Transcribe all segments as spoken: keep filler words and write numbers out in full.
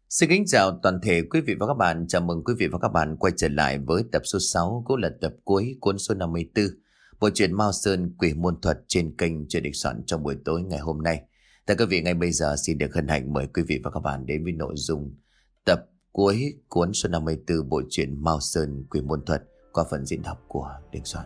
Xin kính chào toàn thể quý vị và các bạn. Chào mừng quý vị và các bạn quay trở lại với tập số sáu, cũng là tập cuối cuốn số năm mươi tư, bộ truyện Mao Sơn Quỷ Môn Thuật trên kênh Chuyện Được Soạn trong buổi tối ngày hôm nay. Thưa quý vị, ngay bây giờ xin được hân hạnh mời quý vị và các bạn đến với nội dung tập cuối cuốn số năm mươi tư bộ truyện Mao Sơn Quỷ Môn Thuật qua phần diễn đọc của Được Soạn.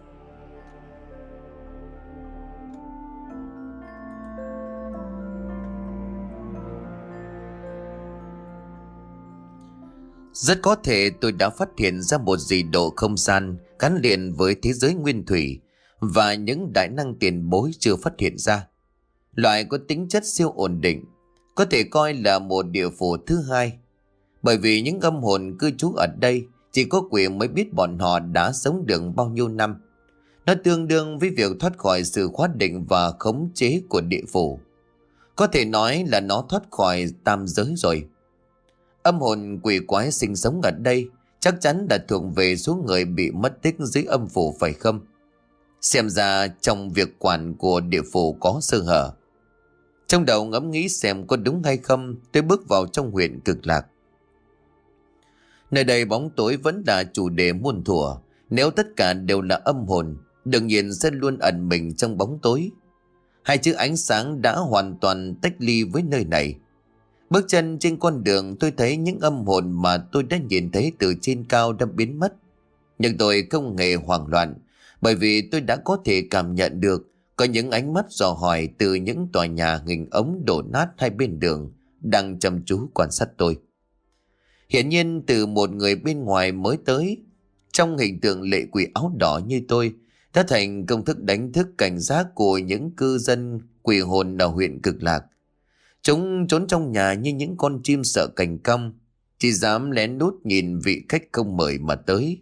Rất có thể tôi đã phát hiện ra một dị độ không gian gắn liền với thế giới nguyên thủy và những đại năng tiền bối chưa phát hiện ra. Loại có tính chất siêu ổn định, có thể coi là một địa phủ thứ hai. Bởi vì những âm hồn cư trú ở đây chỉ có quỷ mới biết bọn họ đã sống được bao nhiêu năm. Nó tương đương với việc thoát khỏi sự khóa định và khống chế của địa phủ. Có thể nói là nó thoát khỏi tam giới rồi. Âm hồn quỷ quái sinh sống ở đây chắc chắn đã thuộc về số người bị mất tích dưới âm phủ phải không? Xem ra trong việc quản của địa phủ có sơ hở. Trong đầu ngẫm nghĩ xem có đúng hay không, tôi bước vào trong huyện Cực Lạc. Nơi đây bóng tối vẫn là chủ đề muôn thuở. Nếu tất cả đều là âm hồn, đương nhiên sẽ luôn ẩn mình trong bóng tối. Hai chữ ánh sáng đã hoàn toàn tách ly với nơi này. Bước chân trên con đường, tôi thấy những âm hồn mà tôi đã nhìn thấy từ trên cao đã biến mất. Nhưng tôi không hề hoảng loạn, bởi vì tôi đã có thể cảm nhận được có những ánh mắt dò hỏi từ những tòa nhà hình ống đổ nát hai bên đường đang chăm chú quan sát tôi. Hiển nhiên từ một người bên ngoài mới tới, trong hình tượng lệ quỷ áo đỏ như tôi, đã thành công thức đánh thức cảnh giác của những cư dân quỷ hồn ở huyện Cực Lạc. Chúng trốn trong nhà như những con chim sợ cành cong, chỉ dám lén lút nhìn vị khách không mời mà tới.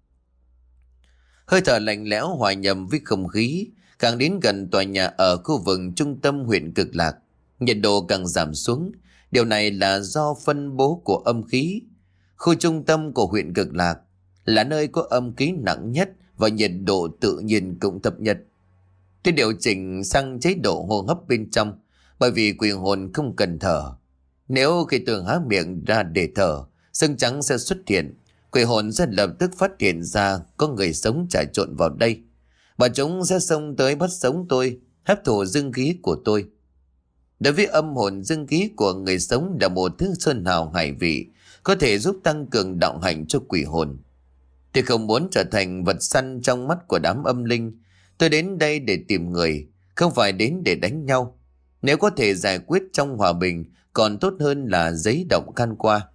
Hơi thở lạnh lẽo hòa nhầm với không khí, càng đến gần tòa nhà ở khu vực trung tâm huyện Cực Lạc, nhiệt độ càng giảm xuống. Điều này là do phân bố của âm khí. Khu trung tâm của huyện Cực Lạc là nơi có âm khí nặng nhất và nhiệt độ tự nhiên cũng thấp nhất. Tôi điều chỉnh sang chế độ hô hấp bên trong, bởi vì quỷ hồn không cần thở. Nếu khi tôi há miệng ra để thở, xương trắng sẽ xuất hiện. Quỷ hồn sẽ lập tức phát hiện ra có người sống trà trộn vào đây, và chúng sẽ xông tới bắt sống tôi, hấp thụ dương khí của tôi. Đối với âm hồn, dương khí của người sống là một thứ sơn hào hải vị, có thể giúp tăng cường đạo hạnh cho quỷ hồn. Tôi không muốn trở thành vật săn trong mắt của đám âm linh. Tôi đến đây để tìm người, không phải đến để đánh nhau. Nếu có thể giải quyết trong hòa bình, còn tốt hơn là giấy động can qua.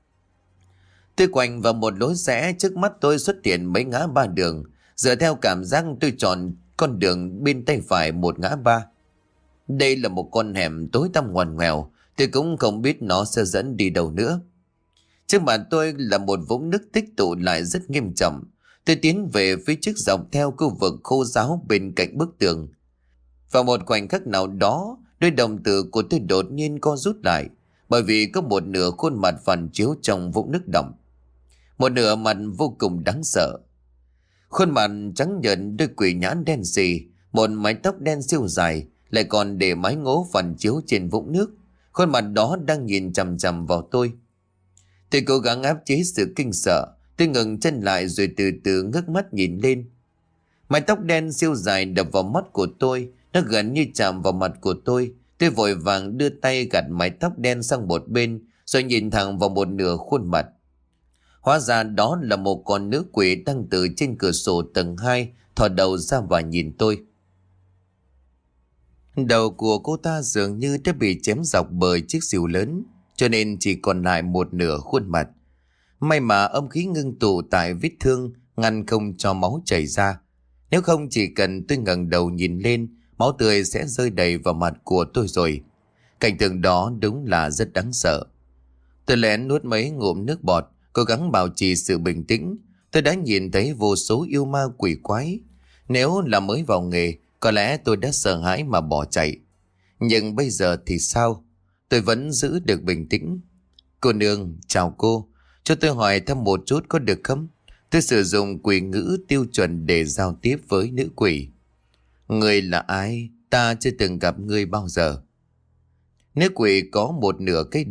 Tôi quanh vào một lối rẽ, trước mắt tôi xuất hiện mấy ngã ba đường. Dựa theo cảm giác, tôi chọn con đường bên tay phải một ngã ba. Đây là một con hẻm tối tăm ngoằn ngoèo, tôi cũng không biết nó sẽ dẫn đi đâu nữa. Trước mặt tôi là một vũng nước tích tụ lại rất nghiêm trọng. Tôi tiến về phía trước dọc theo khu vực khô ráo bên cạnh bức tường. Vào một khoảnh khắc nào đó, đôi đồng tử của tôi đột nhiên co rút lại, bởi vì có một nửa khuôn mặt phản chiếu trong vũng nước đọng. Một nửa mặt vô cùng đáng sợ. Khuôn mặt trắng nhợt, đôi quỷ nhãn đen sì, một mái tóc đen siêu dài, lại còn để mái ngố phản chiếu trên vũng nước. Khuôn mặt đó đang nhìn chằm chằm vào tôi. Tôi cố gắng áp chế sự kinh sợ. Tôi ngừng chân lại rồi từ từ ngước mắt nhìn lên. Mái tóc đen siêu dài đập vào mắt của tôi. Nó gần như chạm vào mặt của tôi. Tôi vội vàng đưa tay gạt mái tóc đen sang một bên, rồi nhìn thẳng vào một nửa khuôn mặt. Hóa ra đó là một con nữ quỷ đang từ trên cửa sổ tầng hai thò đầu ra và nhìn tôi. Đầu của cô ta dường như đã bị chém dọc bởi chiếc rìu lớn, cho nên chỉ còn lại một nửa khuôn mặt. May mà âm khí ngưng tụ tại vết thương ngăn không cho máu chảy ra. Nếu không, chỉ cần tôi ngẩng đầu nhìn lên, máu tươi sẽ rơi đầy vào mặt của tôi rồi. Cảnh tượng đó đúng là rất đáng sợ. Tôi lén nuốt mấy ngụm nước bọt, cố gắng bảo trì sự bình tĩnh. Tôi đã nhìn thấy vô số yêu ma quỷ quái. Nếu là mới vào nghề, có lẽ tôi đã sợ hãi mà bỏ chạy. Nhưng bây giờ thì sao? Tôi vẫn giữ được bình tĩnh. Cô nương, chào cô. Cho tôi hỏi thăm một chút có được không? Tôi sử dụng quỷ ngữ tiêu chuẩn để giao tiếp với nữ quỷ. Người là ai? Ta chưa từng gặp ngươi bao giờ. Nữ quỷ có một nửa cái đầu,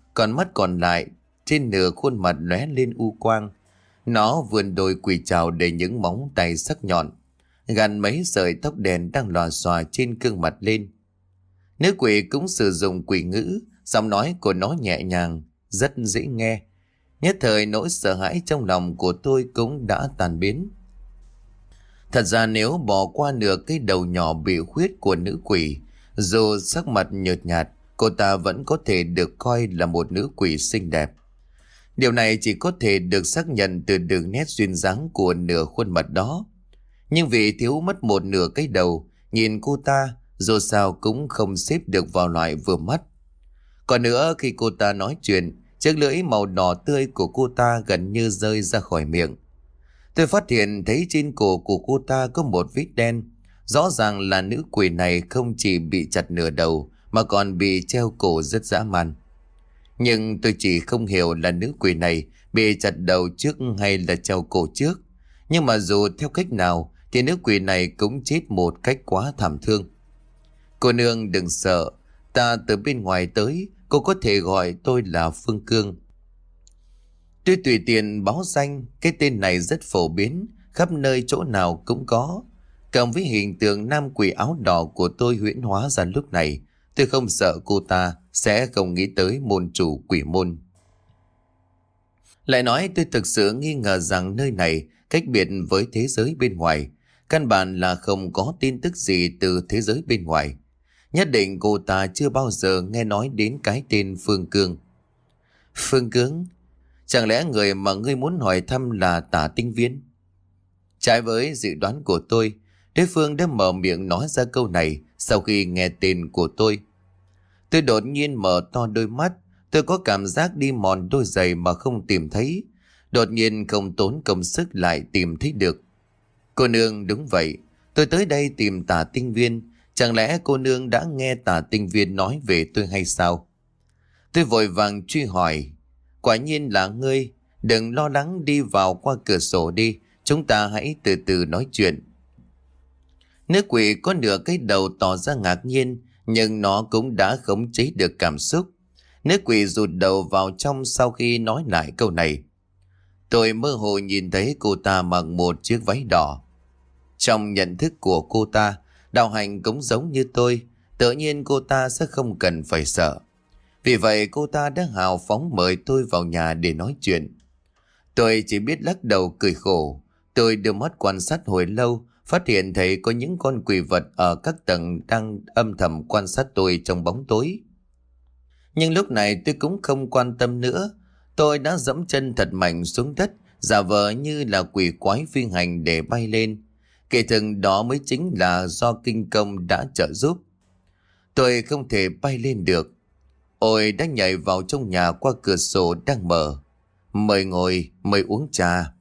Còn mắt còn lại, trên nửa khuôn mặt lóe lên u quang. Nó vươn đôi quỳ trào đầy những móng tay sắc nhọn, gắn mấy sợi tóc đen đang lòa xòa trên gương mặt lên. Nữ quỷ cũng sử dụng quỷ ngữ, giọng nói của nó nhẹ nhàng, rất dễ nghe. Nhất thời nỗi sợ hãi trong lòng của tôi cũng đã tan biến. Thật ra nếu bỏ qua nửa cái đầu nhỏ bị khuyết của nữ quỷ, dù sắc mặt nhợt nhạt, cô ta vẫn có thể được coi là một nữ quỷ xinh đẹp. Điều này chỉ có thể được xác nhận từ đường nét duyên dáng của nửa khuôn mặt đó. Nhưng vì thiếu mất một nửa cái đầu, nhìn cô ta dù sao cũng không xếp được vào loại vừa mắt. Còn nữa, khi cô ta nói chuyện, chiếc lưỡi màu đỏ tươi của cô ta gần như rơi ra khỏi miệng. Tôi phát hiện thấy trên cổ của cô ta có một vết đen. Rõ ràng là nữ quỷ này không chỉ bị chặt nửa đầu mà còn bị treo cổ rất dã man. Nhưng tôi chỉ không hiểu là nữ quỷ này bị chặt đầu trước hay là treo cổ trước. Nhưng mà dù theo cách nào thì nữ quỷ này cũng chết một cách quá thảm thương. Cô nương đừng sợ, ta từ bên ngoài tới, cô có thể gọi tôi là Phương Cương. Tôi tùy tiện báo danh, cái tên này rất phổ biến, khắp nơi chỗ nào cũng có. Cộng với hình tượng nam quỷ áo đỏ của tôi huyễn hóa ra lúc này, tôi không sợ cô ta sẽ không nghĩ tới môn chủ quỷ môn. Lại nói tôi thực sự nghi ngờ rằng nơi này cách biệt với thế giới bên ngoài. Căn bản là không có tin tức gì từ thế giới bên ngoài. Nhất định cô ta chưa bao giờ nghe nói đến cái tên Phương Cương. Phương Cương? Chẳng lẽ người mà ngươi muốn hỏi thăm là Tả Tinh Viên? Trái với dự đoán của tôi, đối phương đã mở miệng nói ra câu này sau khi nghe tên của tôi. Tôi đột nhiên mở to đôi mắt, tôi có cảm giác đi mòn đôi giày mà không tìm thấy. Đột nhiên không tốn công sức lại tìm thấy được. Cô nương, đúng vậy, tôi tới đây tìm Tả Tinh Viên. Chẳng lẽ cô nương đã nghe Tả Tinh Viên nói về tôi hay sao? Tôi vội vàng truy hỏi. Quả nhiên là ngươi, đừng lo lắng, đi vào qua cửa sổ đi, chúng ta hãy từ từ nói chuyện. Nữ quỷ có nửa cái đầu tỏ ra ngạc nhiên, nhưng nó cũng đã khống chế được cảm xúc. Nữ quỷ rụt đầu vào trong sau khi nói lại câu này. Tôi mơ hồ nhìn thấy cô ta mặc một chiếc váy đỏ. Trong nhận thức của cô ta, đạo hành cũng giống như tôi, tự nhiên cô ta sẽ không cần phải sợ. Vì vậy cô ta đã hào phóng mời tôi vào nhà để nói chuyện. Tôi chỉ biết lắc đầu cười khổ. Tôi đưa mắt quan sát hồi lâu, phát hiện thấy có những con quỷ vật ở các tầng đang âm thầm quan sát tôi trong bóng tối. Nhưng lúc này tôi cũng không quan tâm nữa. Tôi đã dẫm chân thật mạnh xuống đất, giả vờ như là quỷ quái phi hành để bay lên. Kể thực đó mới chính là do kinh công đã trợ giúp. Tôi không thể bay lên được. Ôi đã nhảy vào trong nhà qua cửa sổ đang mở. Mời ngồi, mời uống trà.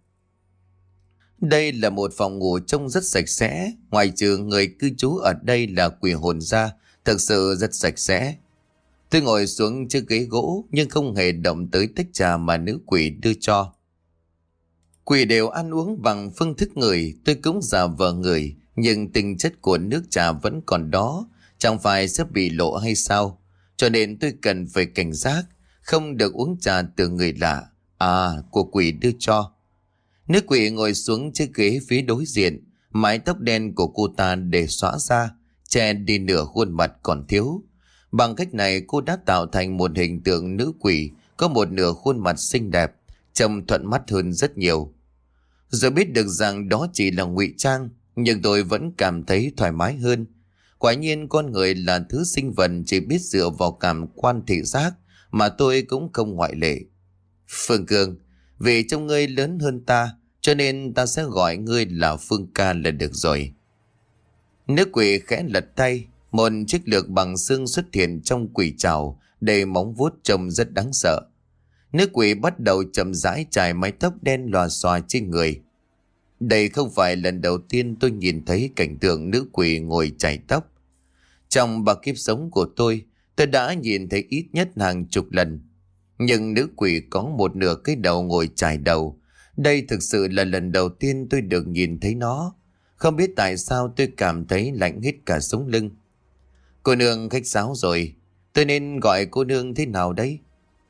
Đây là một phòng ngủ trông rất sạch sẽ. Ngoài trừ người cư trú ở đây là quỷ hồn ra, thực sự rất sạch sẽ. Tôi ngồi xuống chiếc ghế gỗ nhưng không hề động tới tách trà mà nữ quỷ đưa cho. Quỷ đều ăn uống bằng phương thức người, tôi cũng giả vờ người, nhưng tinh chất của nước trà vẫn còn đó, chẳng phải sẽ bị lộ hay sao? Cho nên tôi cần phải cảnh giác, không được uống trà từ người lạ, à, của quỷ đưa cho. Nữ quỷ ngồi xuống chiếc ghế phía đối diện, mái tóc đen của cô ta để xõa ra, che đi nửa khuôn mặt còn thiếu. Bằng cách này cô đã tạo thành một hình tượng nữ quỷ có một nửa khuôn mặt xinh đẹp, trông thuận mắt hơn rất nhiều. Giờ biết được rằng đó chỉ là ngụy trang, nhưng tôi vẫn cảm thấy thoải mái hơn. Quả nhiên con người là thứ sinh vật chỉ biết dựa vào cảm quan thị giác, mà tôi cũng không ngoại lệ. Phương Cương, vì trong ngươi lớn hơn ta, cho nên ta sẽ gọi ngươi là Phương ca là được rồi. Nữ quỷ khẽ lật tay, một chiếc lược bằng xương xuất hiện trong quỷ trảo, đầy móng vuốt trông rất đáng sợ. Nữ quỷ bắt đầu chậm rãi chải mái tóc đen lòa xòa trên người. Đây không phải lần đầu tiên tôi nhìn thấy cảnh tượng nữ quỷ ngồi chải tóc. Trong ba kiếp sống của tôi, tôi đã nhìn thấy ít nhất hàng chục lần. Nhưng nữ quỷ có một nửa cái đầu ngồi chải đầu. Đây thực sự là lần đầu tiên tôi được nhìn thấy nó. Không biết tại sao tôi cảm thấy lạnh hết cả sống lưng. Cô nương khách sáo rồi, tôi nên gọi cô nương thế nào đấy?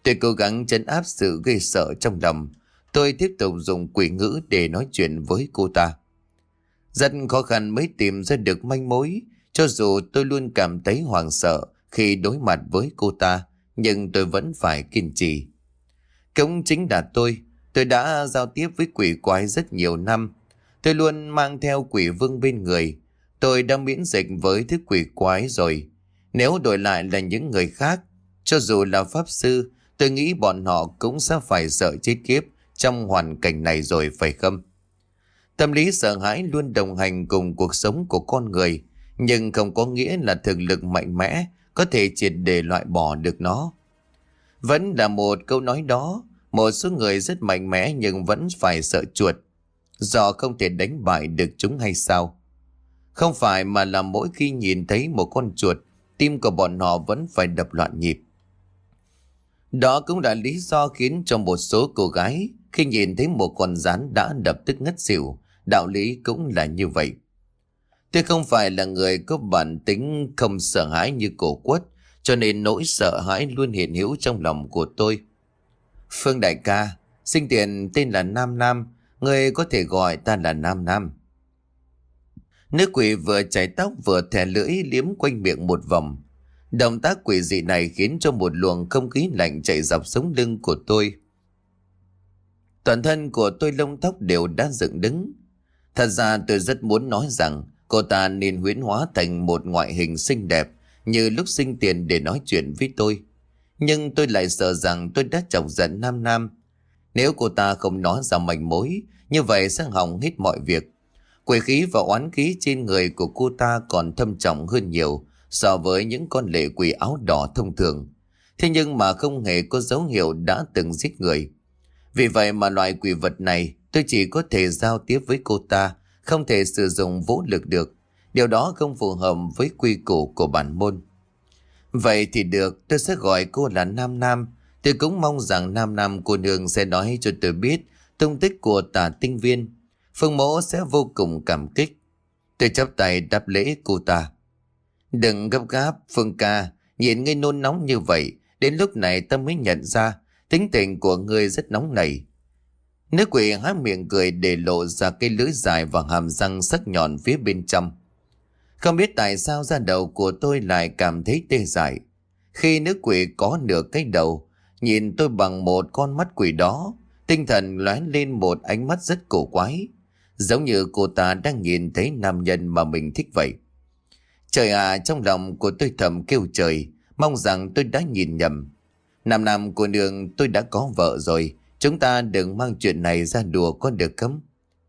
Tôi cố gắng trấn áp sự ghê sợ trong lòng. Tôi tiếp tục dùng quỷ ngữ để nói chuyện với cô ta. Rất khó khăn mới tìm ra được manh mối. Cho dù tôi luôn cảm thấy hoảng sợ khi đối mặt với cô ta, nhưng tôi vẫn phải kiên trì. Cũng chính là tôi. Tôi đã giao tiếp với quỷ quái rất nhiều năm. Tôi luôn mang theo quỷ vương bên người. Tôi đã miễn dịch với thứ quỷ quái rồi. Nếu đổi lại là những người khác, cho dù là pháp sư, tôi nghĩ bọn họ cũng sẽ phải sợ chết khiếp trong hoàn cảnh này rồi, phải không? Tâm lý sợ hãi luôn đồng hành cùng cuộc sống của con người, nhưng không có nghĩa là thực lực mạnh mẽ có thể triệt để loại bỏ được nó. Vẫn là một câu nói đó, một số người rất mạnh mẽ nhưng vẫn phải sợ chuột, do không thể đánh bại được chúng hay sao? Không phải, mà là mỗi khi nhìn thấy một con chuột, tim của bọn họ vẫn phải đập loạn nhịp. Đó cũng là lý do khiến cho một số cô gái khi nhìn thấy một con rắn đã đập tức ngất xỉu. Đạo lý cũng là như vậy. Tôi không phải là người có bản tính không sợ hãi như cổ quất, cho nên nỗi sợ hãi luôn hiện hữu trong lòng của tôi. Phương đại ca, sinh tiền tên là Nam Nam, người có thể gọi ta là Nam Nam. Nữ quỷ vừa chải tóc vừa thè lưỡi liếm quanh miệng một vòng. Động tác quỷ dị này khiến cho một luồng không khí lạnh chạy dọc sống lưng của tôi. Toàn thân của tôi lông tóc đều đã dựng đứng. Thật ra tôi rất muốn nói rằng cô ta nên huyễn hóa thành một ngoại hình xinh đẹp như lúc sinh tiền để nói chuyện với tôi. Nhưng tôi lại sợ rằng tôi đã chọc giận Nam Nam. Nếu cô ta không nói ra manh mối, như vậy sẽ hỏng hết mọi việc. Quỷ khí và oán khí trên người của cô ta còn thâm trọng hơn nhiều so với những con lệ quỷ áo đỏ thông thường. Thế nhưng mà không hề có dấu hiệu đã từng giết người. Vì vậy mà loại quỷ vật này tôi chỉ có thể giao tiếp với cô ta, không thể sử dụng vũ lực được. Điều đó không phù hợp với quy củ của bản môn. Vậy thì được, tôi sẽ gọi cô là Nam Nam. Tôi cũng mong rằng Nam Nam cô nương sẽ nói cho tôi biết tung tích của Tà Tinh Viên. Phương mẫu sẽ vô cùng cảm kích. Tôi chắp tay đáp lễ cô ta. Đừng gấp gáp, Phương ca, nhìn ngươi nôn nóng như vậy, đến lúc này ta mới nhận ra tính tình của ngươi rất nóng nảy. Nữ quỷ há miệng cười để lộ ra cái lưỡi dài và hàm răng sắc nhọn phía bên trong. Không biết tại sao da đầu của tôi lại cảm thấy tê dại. Khi nữ quỷ có nửa cái đầu, nhìn tôi bằng một con mắt quỷ đó, tinh thần lóe lên một ánh mắt rất cổ quái, giống như cô ta đang nhìn thấy nam nhân mà mình thích vậy. Trời à, trong lòng của tôi thầm kêu trời, mong rằng tôi đã nhìn nhầm. Nam Nam cô nương, tôi đã có vợ rồi, chúng ta đừng mang chuyện này ra đùa có được không?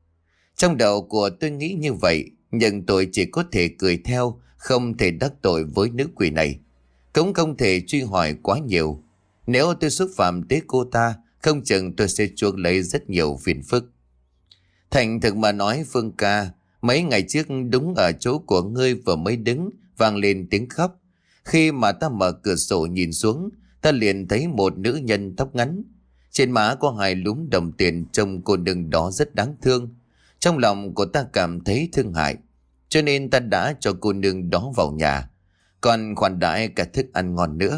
Trong đầu của tôi nghĩ như vậy, nhưng tôi chỉ có thể cười theo, không thể đắc tội với nữ quỷ này. Cũng không thể truy hỏi quá nhiều. Nếu tôi xúc phạm tới cô ta, không chừng tôi sẽ chuộc lấy rất nhiều phiền phức. Thành thực mà nói, Phương ca, mấy ngày trước đúng ở chỗ của ngươi vừa mới đứng, vang lên tiếng khóc. Khi mà ta mở cửa sổ nhìn xuống, ta liền thấy một nữ nhân tóc ngắn. Trên má có hai lúm đồng tiền, trông cô nương đó rất đáng thương. Trong lòng của ta cảm thấy thương hại, cho nên ta đã cho cô nương đó vào nhà, còn khoản đãi cả thức ăn ngon nữa.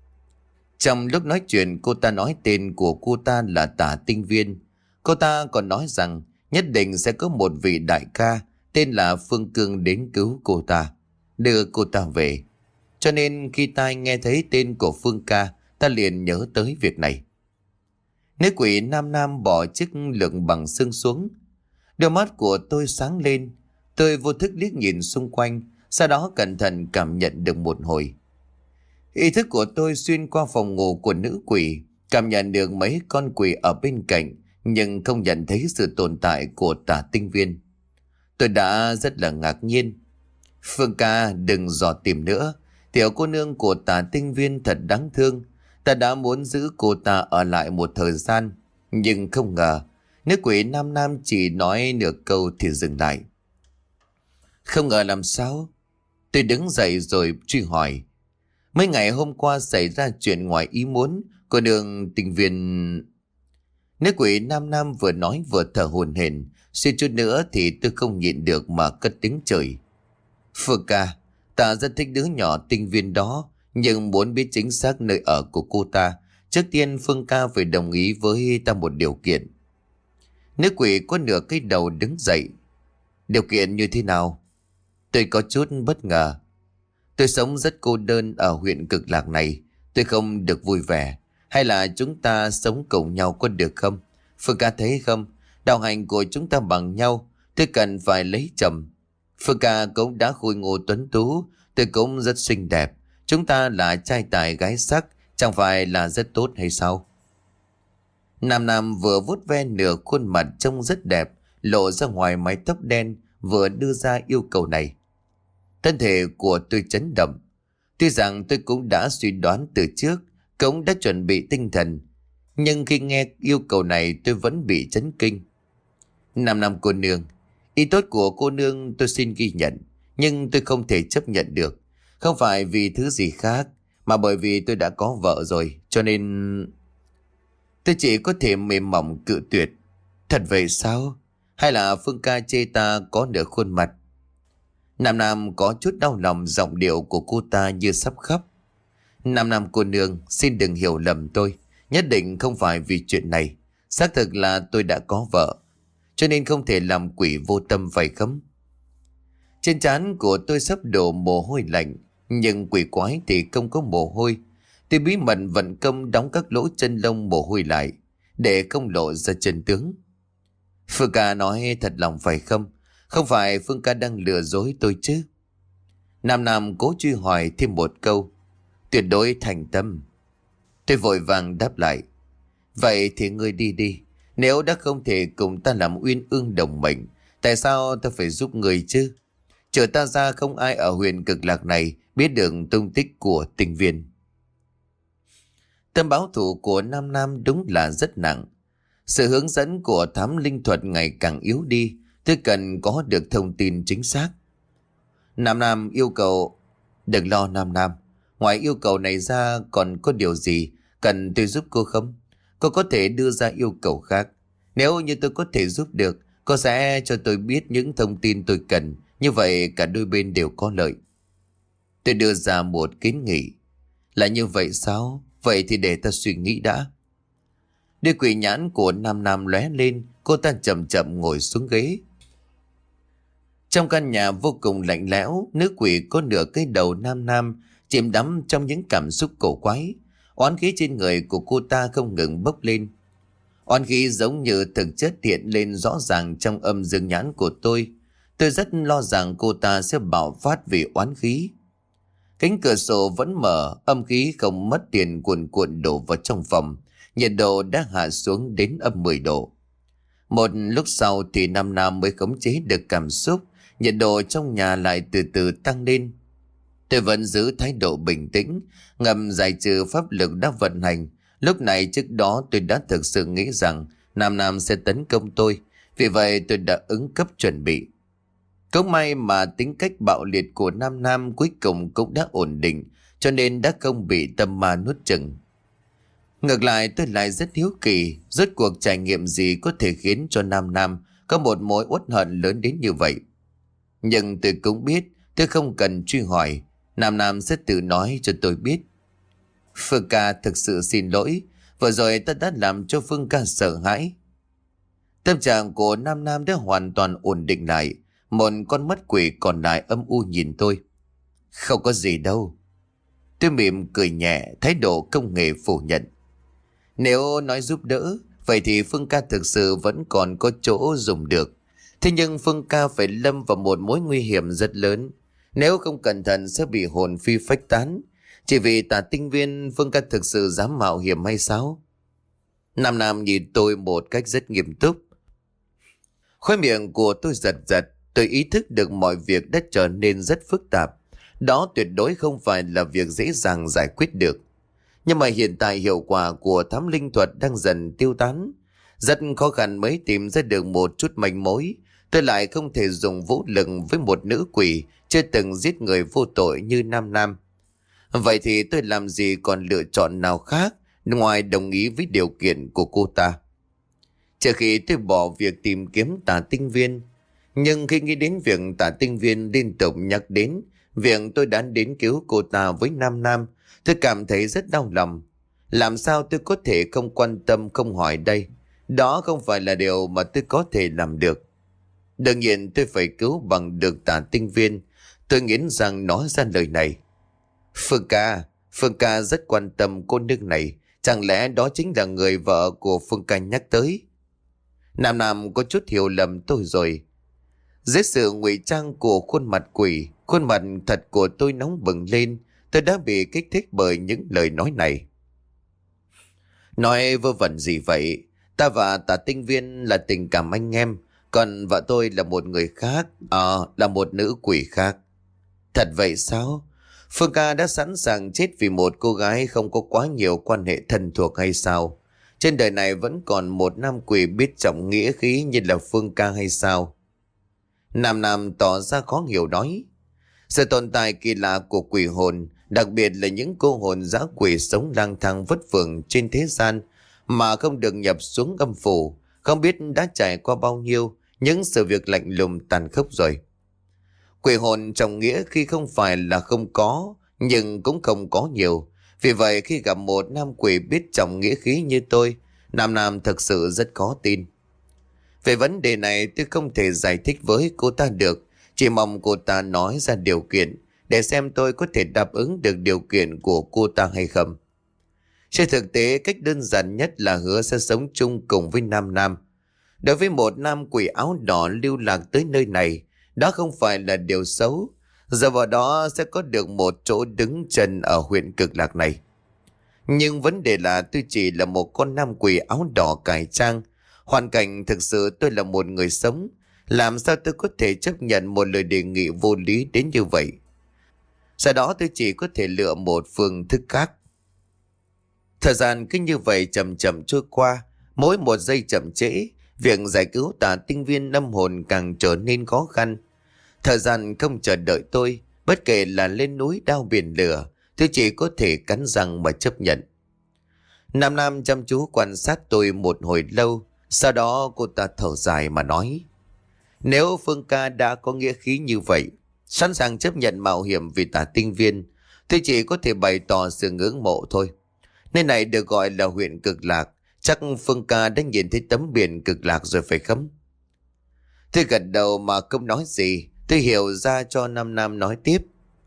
Trong lúc nói chuyện, cô ta nói tên của cô ta là Tả Tinh Viên. Cô ta còn nói rằng nhất định sẽ có một vị đại ca tên là Phương Cương đến cứu cô ta, đưa cô ta về. Cho nên khi ta nghe thấy tên của Phương ca, ta liền nhớ tới việc này. Nữ quỷ Nam Nam bỏ chiếc lược bằng xương xuống. Đôi mắt của tôi sáng lên. Tôi vô thức liếc nhìn xung quanh, sau đó cẩn thận cảm nhận được một hồi. Ý thức của tôi xuyên qua phòng ngủ của nữ quỷ, cảm nhận được mấy con quỷ ở bên cạnh, nhưng không nhận thấy sự tồn tại của Tả Tinh Viên. Tôi đã rất là ngạc nhiên. Phương ca, đừng dò tìm nữa. Tiểu cô nương của Tả Tinh Viên thật đáng thương. Ta đã muốn giữ cô ta ở lại một thời gian, nhưng không ngờ nữ quỷ Nam Nam chỉ nói nửa câu thì dừng lại. Không ngờ làm sao? Tôi đứng dậy rồi truy hỏi. Mấy ngày hôm qua xảy ra chuyện ngoài ý muốn, cô nương Tinh Viên... Nữ quỷ Nam Nam vừa nói vừa thở hổn hển, suýt chút nữa thì tôi không nhịn được mà cất tiếng chửi. Phương ca, ta rất thích đứa nhỏ Tinh Viên đó, nhưng muốn biết chính xác nơi ở của cô ta Trước tiên Phương ca phải đồng ý với ta một điều kiện. Nữ quỷ có nửa cái đầu đứng dậy. Điều kiện như thế nào? Tôi có chút bất ngờ. Tôi sống rất cô đơn ở huyện Cực Lạc này. Tôi không được vui vẻ. Hay là chúng ta sống cùng nhau có được không? Phương ca thấy không? Đạo hành của chúng ta bằng nhau. Tôi cần phải lấy chồng. Phương ca cũng đã khôi ngô tuấn tú. Tôi cũng rất xinh đẹp. Chúng ta là trai tài gái sắc. Chẳng phải là rất tốt hay sao? Nam Nam vừa vuốt ve nửa khuôn mặt trông rất đẹp, lộ ra ngoài mái tóc đen, vừa đưa ra yêu cầu này. Thân thể của tôi chấn động. Tuy rằng tôi cũng đã suy đoán từ trước, cũng đã chuẩn bị tinh thần, nhưng khi nghe yêu cầu này tôi vẫn bị chấn kinh. Nam Nam cô nương, ý tốt của cô nương tôi xin ghi nhận, nhưng tôi không thể chấp nhận được. Không phải vì thứ gì khác, mà bởi vì tôi đã có vợ rồi, cho nên... Tôi chỉ có thể mềm mỏng cự tuyệt. Thật vậy sao? Hay là Phương ca chê ta có nửa khuôn mặt? Nam Nam có chút đau lòng, giọng điệu của cô ta như sắp khóc. Nam Nam cô nương, xin đừng hiểu lầm tôi. Nhất định không phải vì chuyện này. Xác thực là tôi đã có vợ, cho nên không thể làm quỷ vô tâm phải không? Trên trán của tôi sắp đổ mồ hôi lạnh, nhưng quỷ quái thì không có mồ hôi. Tôi bí mật vận công đóng các lỗ chân lông mồ hôi lại, để không lộ ra chân tướng. Phương ca nói thật lòng phải không? Không phải Phương ca đang lừa dối tôi chứ? Nam Nam cố truy hỏi thêm một câu. Tuyệt đối thành tâm. Tôi vội vàng đáp lại. Vậy thì ngươi đi đi. Nếu đã không thể cùng ta làm uyên ương đồng mệnh, tại sao ta phải giúp người chứ? Chờ ta ra không ai ở huyện Cực Lạc này biết được tung tích của tình viên. Tâm báo thù của Nam Nam đúng là rất nặng. Sự hướng dẫn của thám linh thuật ngày càng yếu đi. Tôi cần có được thông tin chính xác. Nam Nam yêu cầu... Đừng lo Nam Nam. Ngoài yêu cầu này ra còn có điều gì cần tôi giúp cô không? Cô có thể đưa ra yêu cầu khác. Nếu như tôi có thể giúp được, cô sẽ cho tôi biết những thông tin tôi cần. Như vậy cả đôi bên đều có lợi. Tôi đưa ra một kiến nghị. Là như vậy sao? Vậy thì để ta suy nghĩ đã. Đôi quỷ nhãn của Nam Nam lóe lên. Cô ta chậm chậm ngồi xuống ghế. Trong căn nhà vô cùng lạnh lẽo, nữ quỷ có nửa cái đầu Nam Nam chìm đắm trong những cảm xúc cổ quái. Oán khí trên người của cô ta không ngừng bốc lên. Oán khí giống như thực chất hiện lên rõ ràng trong âm dương nhãn của tôi. Tôi rất lo rằng cô ta sẽ bạo phát vì oán khí. Cánh cửa sổ vẫn mở, âm khí không mất tiền cuồn cuộn đổ vào trong phòng. Nhiệt độ đã hạ xuống đến âm mười độ. Một lúc sau thì Nam Nam mới khống chế được cảm xúc. Nhiệt độ trong nhà lại từ từ tăng lên. Tôi vẫn giữ thái độ bình tĩnh, ngầm giải trừ pháp lực đã vận hành. Lúc này trước đó tôi đã thực sự nghĩ rằng Nam Nam sẽ tấn công tôi. Vì vậy tôi đã ứng cấp chuẩn bị. Cũng may mà tính cách bạo liệt của Nam Nam cuối cùng cũng đã ổn định, cho nên đã không bị tâm ma nuốt chửng. Ngược lại tôi lại rất hiếu kỳ, rốt cuộc trải nghiệm gì có thể khiến cho Nam Nam có một mối uất hận lớn đến như vậy. Nhưng tôi cũng biết tôi không cần truy hỏi, Nam Nam sẽ tự nói cho tôi biết. Phương ca thực sự xin lỗi, vừa rồi ta đã làm cho Phương ca sợ hãi. Tâm trạng của Nam Nam đã hoàn toàn ổn định lại. Một con mắt quỷ còn lại âm u nhìn tôi. Không có gì đâu. Tôi mỉm cười nhẹ, thái độ không hề phủ nhận. Nếu nói giúp đỡ, vậy thì Phương ca thực sự vẫn còn có chỗ dùng được. Thế nhưng Phương ca phải lâm vào một mối nguy hiểm rất lớn. Nếu không cẩn thận sẽ bị hồn phi phách tán. Chỉ vì Tả Tinh Viên, Phương ca thực sự dám mạo hiểm hay sao? Nam Nam nhìn tôi một cách rất nghiêm túc. Khóe miệng của tôi giật giật. Tôi ý thức được mọi việc đã trở nên rất phức tạp. Đó tuyệt đối không phải là việc dễ dàng giải quyết được. Nhưng mà hiện tại hiệu quả của thám linh thuật đang dần tiêu tán. Rất khó khăn mới tìm ra được một chút manh mối. Tôi lại không thể dùng vũ lực với một nữ quỷ chưa từng giết người vô tội như Nam Nam. Vậy thì tôi làm gì còn lựa chọn nào khác ngoài đồng ý với điều kiện của cô ta. Trước khi tôi bỏ việc tìm kiếm Tả Tinh Viên, nhưng khi nghĩ đến việc Tả Tinh Viên liên tục nhắc đến việc tôi đã đến cứu cô ta với Nam Nam, tôi cảm thấy rất đau lòng. Làm sao tôi có thể không quan tâm không hỏi đây? Đó không phải là điều mà tôi có thể làm được. Đương nhiên tôi phải cứu bằng được Tả Tinh Viên. Tôi nghiến rằng nói ra lời này. Phương ca, Phương ca rất quan tâm cô nương này. Chẳng lẽ đó chính là người vợ của Phương ca nhắc tới? Nam Nam có chút hiểu lầm tôi rồi. Dưới sự ngụy trang của khuôn mặt quỷ, khuôn mặt thật của tôi nóng bừng lên. Tôi đã bị kích thích bởi những lời nói này. Nói vơ vẩn gì vậy? Ta và Tả Tinh Viên là tình cảm anh em, còn vợ tôi là một người khác, ờ, là một nữ quỷ khác. Thật vậy sao? Phương ca đã sẵn sàng chết vì một cô gái không có quá nhiều quan hệ thân thuộc hay sao? Trên đời này vẫn còn một nam quỷ biết trọng nghĩa khí như là Phương ca hay sao? Nam Nam tỏ ra khó hiểu nói. Sự tồn tại kỳ lạ của quỷ hồn, đặc biệt là những cô hồn dã quỷ sống lang thang vất vưởng trên thế gian mà không được nhập xuống âm phủ, không biết đã trải qua bao nhiêu những sự việc lạnh lùng tàn khốc rồi. Quỷ hồn trong nghĩa khi không phải là không có, nhưng cũng không có nhiều. Vì vậy khi gặp một nam quỷ biết trọng nghĩa khí như tôi, Nam Nam thực sự rất khó tin. Về vấn đề này tôi không thể giải thích với cô ta được, chỉ mong cô ta nói ra điều kiện để xem tôi có thể đáp ứng được điều kiện của cô ta hay không. Trên thực tế, cách đơn giản nhất là hứa sẽ sống chung cùng với Nam Nam. Đối với một nam quỷ áo đỏ lưu lạc tới nơi này, đó không phải là điều xấu. Giờ vào đó sẽ có được một chỗ đứng chân ở huyện Cực Lạc này. Nhưng vấn đề là tôi chỉ là một con nam quỷ áo đỏ cải trang. Hoàn cảnh thực sự tôi là một người sống. Làm sao tôi có thể chấp nhận một lời đề nghị vô lý đến như vậy? Sau đó tôi chỉ có thể lựa một phương thức khác. Thời gian cứ như vậy chậm chậm trôi qua. Mỗi một giây chậm trễ, việc giải cứu Tả Tinh Viên âm hồn càng trở nên khó khăn. Thời gian không chờ đợi tôi, bất kể là lên núi đao biển lửa, tôi chỉ có thể cắn răng mà chấp nhận. Nam Nam chăm chú quan sát tôi một hồi lâu, sau đó cô ta thở dài mà nói. Nếu Phương ca đã có nghĩa khí như vậy, sẵn sàng chấp nhận mạo hiểm vì Tả Tinh Viên, tôi chỉ có thể bày tỏ sự ngưỡng mộ thôi. Nơi này được gọi là huyện Cực Lạc, chắc Phương ca đã nhìn thấy tấm biển Cực Lạc rồi phải không? Tôi gật đầu mà không nói gì. Tôi hiểu ra cho Nam Nam nói tiếp.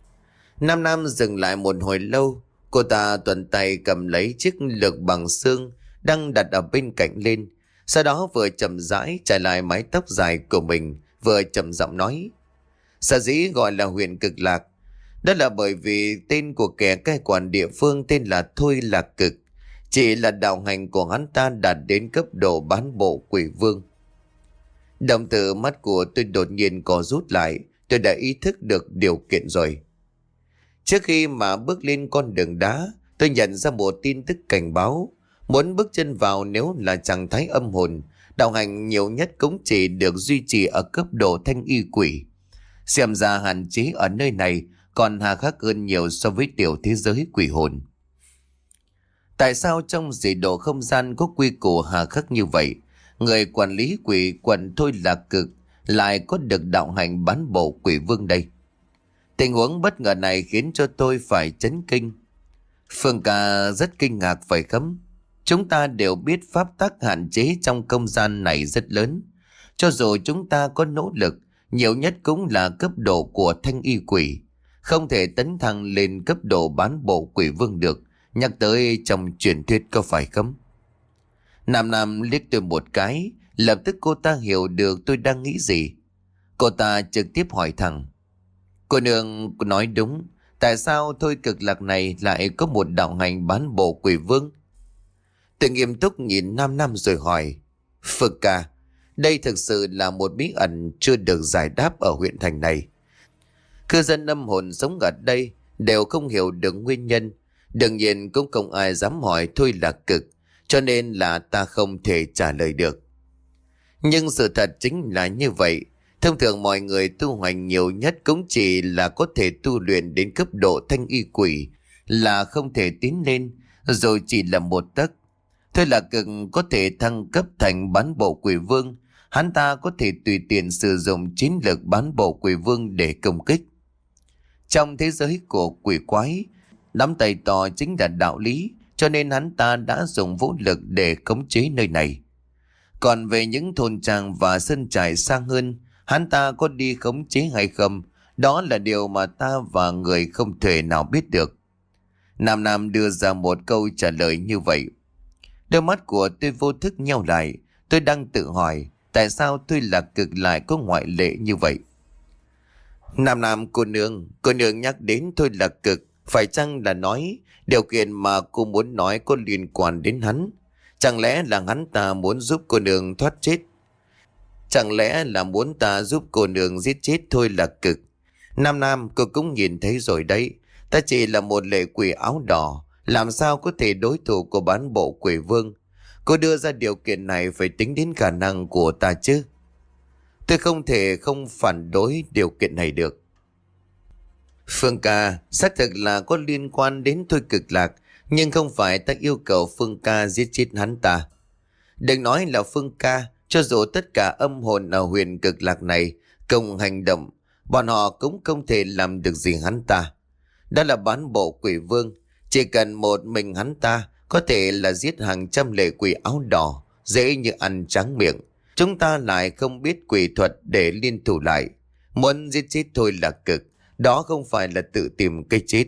Nam Nam dừng lại một hồi lâu. Cô ta tuần tay cầm lấy chiếc lược bằng xương đang đặt ở bên cạnh lên. Sau đó vừa chậm rãi trải lại mái tóc dài của mình, vừa chậm giọng nói. Sở dĩ gọi là huyện Cực Lạc, đó là bởi vì tên của kẻ cai quản địa phương tên là Thôi Lạc Cực. Chỉ là đạo hành của hắn ta đạt đến cấp độ bán bộ quỷ vương. Động từ mắt của tôi đột nhiên co rút lại. Tôi đã ý thức được điều kiện rồi. Trước khi mà bước lên con đường đá, tôi nhận ra một tin tức cảnh báo. Muốn bước chân vào nếu là trạng thái âm hồn, đạo hành nhiều nhất cũng chỉ được duy trì ở cấp độ thanh y quỷ. Xem ra hạn chế ở nơi này còn hà khắc hơn nhiều so với tiểu thế giới quỷ hồn. Tại sao trong dị độ không gian có quy củ hà khắc như vậy? Người quản lý quỷ quần Thôi Lạc Cực lại có được đạo hành bán bộ quỷ vương đây. Tình huống bất ngờ này khiến cho tôi phải chấn kinh. Phương ca rất kinh ngạc phải không? Chúng ta đều biết pháp tắc hạn chế trong không gian này rất lớn. Cho dù chúng ta có nỗ lực, nhiều nhất cũng là cấp độ của thanh y quỷ. Không thể tấn thăng lên cấp độ bán bộ quỷ vương được. Nhắc tới trong truyền thuyết có phải không? Nam Nam liếc tôi một cái, lập tức cô ta hiểu được tôi đang nghĩ gì. Cô ta trực tiếp hỏi thẳng. Cô nương nói đúng, tại sao Thôi Cực Lạc này lại có một đạo hành bán bộ quỷ vương? Tôi nghiêm túc nhìn Nam Nam rồi hỏi. Phật ca, đây thực sự là một bí ẩn chưa được giải đáp ở huyện thành này. Cư dân âm hồn sống ở đây đều không hiểu được nguyên nhân. Đương nhiên cũng không ai dám hỏi Thôi Lạc Cực, cho nên là ta không thể trả lời được. Nhưng sự thật chính là như vậy. Thông thường mọi người tu hành nhiều nhất cũng chỉ là có thể tu luyện đến cấp độ thanh y quỷ, là không thể tiến lên, rồi chỉ là một tấc. Thôi Lạc Cực có thể thăng cấp thành bán bộ quỷ vương, hắn ta có thể tùy tiện sử dụng chiến lược bán bộ quỷ vương để công kích. Trong thế giới của quỷ quái, nắm tay to chính là đạo lý, cho nên hắn ta đã dùng vũ lực để khống chế nơi này. Còn về những thôn trang và sơn trại xa hơn, hắn ta có đi khống chế hay không, đó là điều mà ta và người không thể nào biết được. Nam Nam đưa ra một câu trả lời như vậy. Đôi mắt của tôi vô thức nheo lại, tôi đang tự hỏi tại sao tôi là cực lại có ngoại lệ như vậy. Nam Nam cô nương, cô nương nhắc đến tôi là cực, phải chăng là nói điều kiện mà cô muốn nói có liên quan đến hắn? Chẳng lẽ là hắn ta muốn giúp cô nương thoát chết? Chẳng lẽ là muốn ta giúp cô nương giết chết thôi là cực? Nam Nam, cô cũng nhìn thấy rồi đấy. Ta chỉ là một lệ quỷ áo đỏ, làm sao có thể đối thủ của bán bộ quỷ vương? Cô đưa ra điều kiện này phải tính đến khả năng của ta chứ. Tôi không thể không phản đối điều kiện này được. Phương ca, xác thực là có liên quan đến Thôi Cực Lạc, nhưng không phải ta yêu cầu Phương ca giết chết hắn ta. Đừng nói là Phương ca, cho dù tất cả âm hồn ở huyền Cực Lạc này cùng hành động, bọn họ cũng không thể làm được gì hắn ta. Đó là bán bộ quỷ vương, chỉ cần một mình hắn ta có thể là giết hàng trăm lệ quỷ áo đỏ, dễ như ăn tráng miệng. Chúng ta lại không biết quỷ thuật để liên thủ lại. Muốn giết chết thôi là cực, đó không phải là tự tìm cái chết.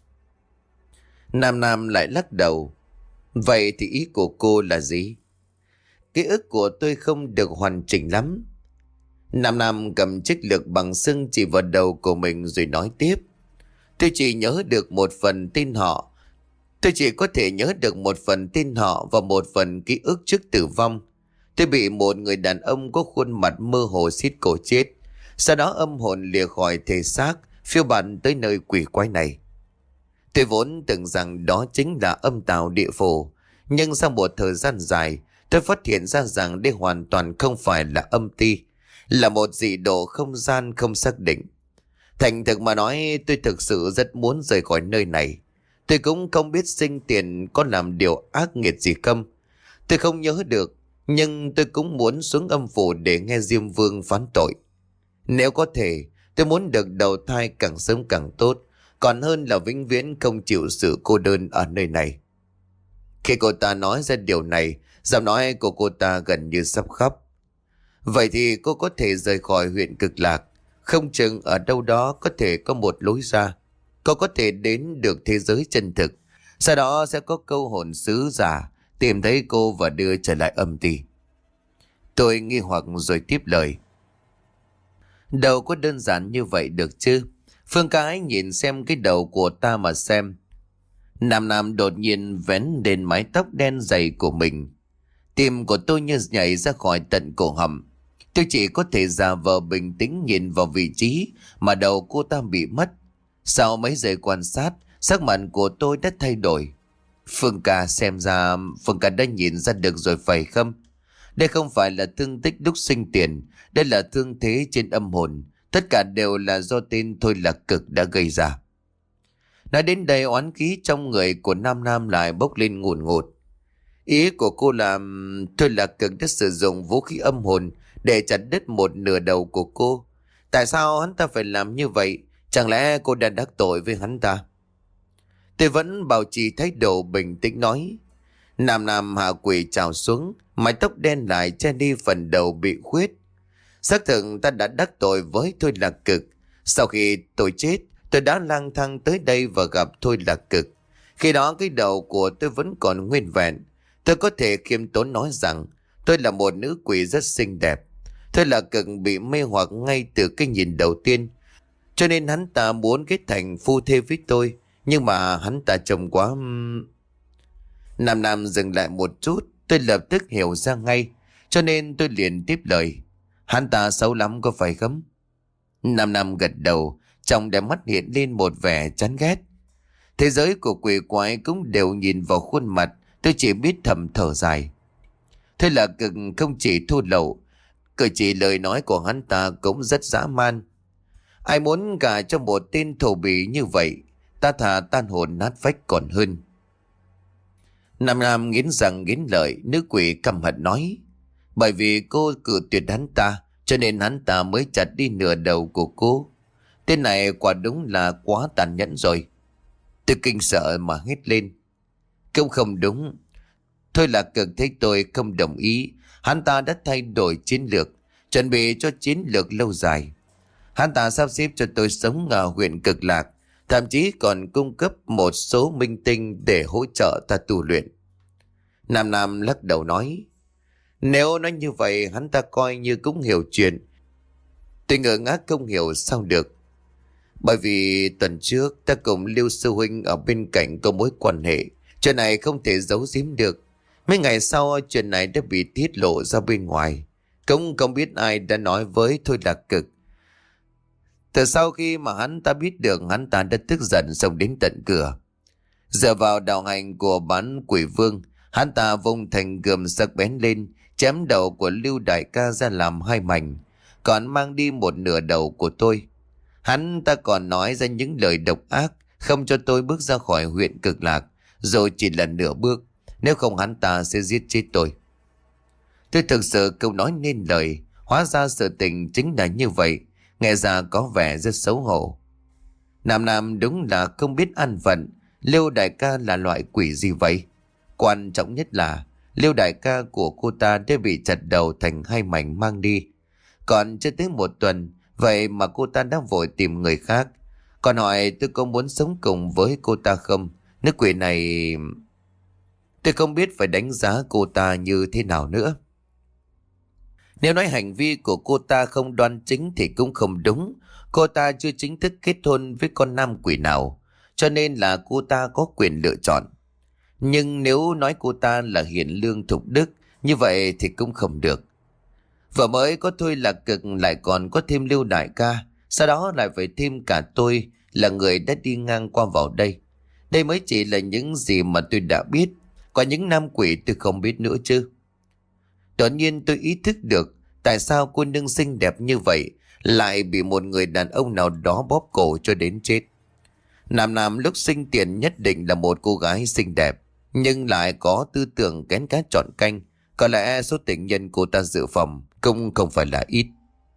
Nam Nam lại lắc đầu. Vậy thì ý của cô là gì? Ký ức của tôi không được hoàn chỉnh lắm. Nam Nam cầm chiếc lược bằng sưng chỉ vào đầu của mình rồi nói tiếp. Tôi chỉ nhớ được một phần tên họ. Tôi chỉ có thể nhớ được một phần tên họ và một phần ký ức trước tử vong. Tôi bị một người đàn ông có khuôn mặt mơ hồ xiết cổ chết. Sau đó âm hồn lìa khỏi thể xác, phiêu bạt tới nơi quỷ quái này. Tôi vốn tưởng rằng đó chính là âm tào địa phủ, nhưng sau một thời gian dài, tôi phát hiện ra rằng đây hoàn toàn không phải là âm ti, là một dị độ không gian không xác định. Thành thực mà nói, tôi thực sự rất muốn rời khỏi nơi này. Tôi cũng không biết sinh tiền có làm điều ác nghiệt gì không. Tôi không nhớ được, nhưng tôi cũng muốn xuống âm phủ để nghe Diêm Vương phán tội. Nếu có thể, tôi muốn được đầu thai càng sớm càng tốt, còn hơn là vĩnh viễn không chịu sự cô đơn ở nơi này. Khi cô ta nói ra điều này, giọng nói của cô ta gần như sắp khóc. Vậy thì cô có thể rời khỏi huyện Cực Lạc, không chừng ở đâu đó có thể có một lối ra. Cô có thể đến được thế giới chân thực, sau đó sẽ có câu hồn sứ giả tìm thấy cô và đưa trở lại âm ti. Tôi nghi hoặc rồi tiếp lời. Đâu có đơn giản như vậy được chứ? Phương ca ấy nhìn xem cái đầu của ta mà xem. Nam Nam đột nhiên vén lên mái tóc đen dày của mình. Tim của tôi như nhảy ra khỏi tận cổ họng. Tôi chỉ có thể giả vờ bình tĩnh nhìn vào vị trí mà đầu cô ta bị mất. Sau mấy giây quan sát, sắc mặt của tôi đã thay đổi. Phương ca, xem ra Phương ca đã nhìn ra được rồi phải không? Đây không phải là thương tích lúc sinh tiền, đây là thương thế trên âm hồn. Tất cả đều là do tên Thôi Lạc Cực đã gây ra. Nói đến đây, oán khí trong người của Nam Nam lại bốc lên ngùn ngụt. Ý của cô là Thôi Lạc Cực đã sử dụng vũ khí âm hồn để chặt đứt một nửa đầu của cô. Tại sao hắn ta phải làm như vậy? Chẳng lẽ cô đã đắc tội với hắn ta? Tôi vẫn bảo trì thái độ bình tĩnh nói. Nam Nam hạ quỷ trào xuống, mái tóc đen lại che đi phần đầu bị khuyết. Xác thực ta đã đắc tội với Thôi Lạc Cực. Sau khi tôi chết, tôi đã lang thang tới đây và gặp Thôi Lạc Cực. Khi đó cái đầu của tôi vẫn còn nguyên vẹn. Tôi có thể khiêm tốn nói rằng tôi là một nữ quỷ rất xinh đẹp. Thôi Lạc Cực bị mê hoặc ngay từ cái nhìn đầu tiên, cho nên hắn ta muốn kết thành phu thê với tôi. Nhưng mà hắn ta trông quá... Nam Nam dừng lại một chút, tôi lập tức hiểu ra ngay, cho nên tôi liền tiếp lời. Hắn ta xấu lắm có phải không? Nam Nam gật đầu, trong đôi mắt hiện lên một vẻ chán ghét. Thế giới của quỷ quái cũng đều nhìn vào khuôn mặt, tôi chỉ biết thầm thở dài. Thế là Cực không chỉ thô lậu, cử chỉ lời nói của hắn ta cũng rất dã man. Ai muốn gả cho một tên thổ bỉ như vậy, ta thà tan hồn nát vách còn hơn. Nam Nam nghiến răng nghiến lợi, nữ quỷ căm hận nói. Bởi vì cô cự tuyệt hắn ta, cho nên hắn ta mới chặt đi nửa đầu của cô. Tên này quả đúng là quá tàn nhẫn rồi. Tôi kinh sợ mà hét lên. Cũng không đúng. Thôi là cực thấy tôi không đồng ý. Hắn ta đã thay đổi chiến lược, chuẩn bị cho chiến lược lâu dài. Hắn ta sắp xếp cho tôi sống ở huyện Cực Lạc, thậm chí còn cung cấp một số minh tinh để hỗ trợ ta tu luyện. Nam Nam lắc đầu nói, nếu nói như vậy hắn ta coi như cũng hiểu chuyện. Tôi ngờ ngác không hiểu sao được. Bởi vì tuần trước ta cùng Lưu Sư Huynh ở bên cạnh có mối quan hệ. Chuyện này không thể giấu giếm được. Mấy ngày sau chuyện này đã bị tiết lộ ra bên ngoài. Cũng không biết ai đã nói với Thôi Lạc Cực. Từ sau khi mà hắn ta biết được, hắn ta đã tức giận xông đến tận cửa. Dựa vào đạo hành của bán quỷ vương, hắn ta vung thành gươm sắc bén lên, chém đầu của Lưu đại ca ra làm hai mảnh, còn mang đi một nửa đầu của tôi. Hắn ta còn nói ra những lời độc ác, không cho tôi bước ra khỏi huyện Cực Lạc, rồi chỉ là nửa bước, nếu không hắn ta sẽ giết chết tôi. Tôi thực sự không nói nên lời, hóa ra sự tình chính là như vậy, nghe ra có vẻ rất xấu hổ. Nam Nam đúng là không biết ăn phận. Lưu đại ca là loại quỷ gì vậy? Quan trọng nhất là Lưu đại ca của cô ta đã bị chặt đầu thành hai mảnh mang đi. Còn chưa tới một tuần, vậy mà cô ta đã vội tìm người khác. Còn hỏi tôi có muốn sống cùng với cô ta không? Nữ quỷ này... Tôi không biết phải đánh giá cô ta như thế nào nữa. Nếu nói hành vi của cô ta không đoan chính thì cũng không đúng. Cô ta chưa chính thức kết hôn với con nam quỷ nào, cho nên là cô ta có quyền lựa chọn. Nhưng nếu nói cô ta là hiền lương thục đức, như vậy thì cũng không được. Vợ mới có Thôi Lạc Cực lại còn có thêm Lưu đại ca, sau đó lại phải thêm cả tôi là người đã đi ngang qua vào đây. Đây mới chỉ là những gì mà tôi đã biết, còn những nam quỷ tôi không biết nữa chứ. Đột nhiên tôi ý thức được tại sao cô nương xinh đẹp như vậy lại bị một người đàn ông nào đó bóp cổ cho đến chết. Nam Nam lúc sinh tiền nhất định là một cô gái xinh đẹp, nhưng lại có tư tưởng kén cá chọn canh. Có lẽ số tình nhân cô ta dự phòng cũng không phải là ít.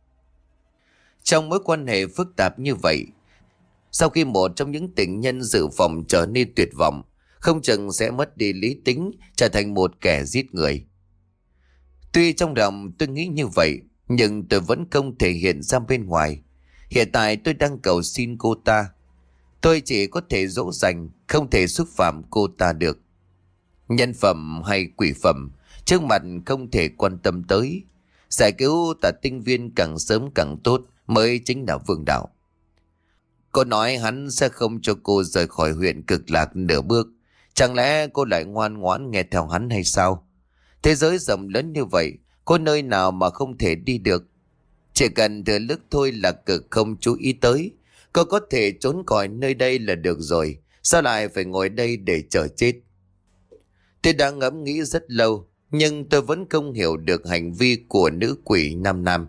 Trong mối quan hệ phức tạp như vậy, sau khi một trong những tình nhân dự phòng trở nên tuyệt vọng, không chừng sẽ mất đi lý tính, trở thành một kẻ giết người. Tuy trong lòng tôi nghĩ như vậy, nhưng tôi vẫn không thể hiện ra bên ngoài. Hiện tại tôi đang cầu xin cô ta. Tôi chỉ có thể dỗ dành, không thể xúc phạm cô ta được. Nhân phẩm hay quỷ phẩm, trước mặt không thể quan tâm tới. Giải cứu Tả Tinh Viên càng sớm càng tốt mới chính là vương đạo. Cô nói hắn sẽ không cho cô rời khỏi huyện Cực Lạc nửa bước. Chẳng lẽ cô lại ngoan ngoãn nghe theo hắn hay sao? Thế giới rộng lớn như vậy, có nơi nào mà không thể đi được? Chỉ cần thừa lúc Thôi Lạc Cực không chú ý tới, cô có thể trốn khỏi nơi đây là được rồi. Sao lại phải ngồi đây để chờ chết? Tôi đã ngẫm nghĩ rất lâu, nhưng tôi vẫn không hiểu được hành vi của nữ quỷ Nam Nam.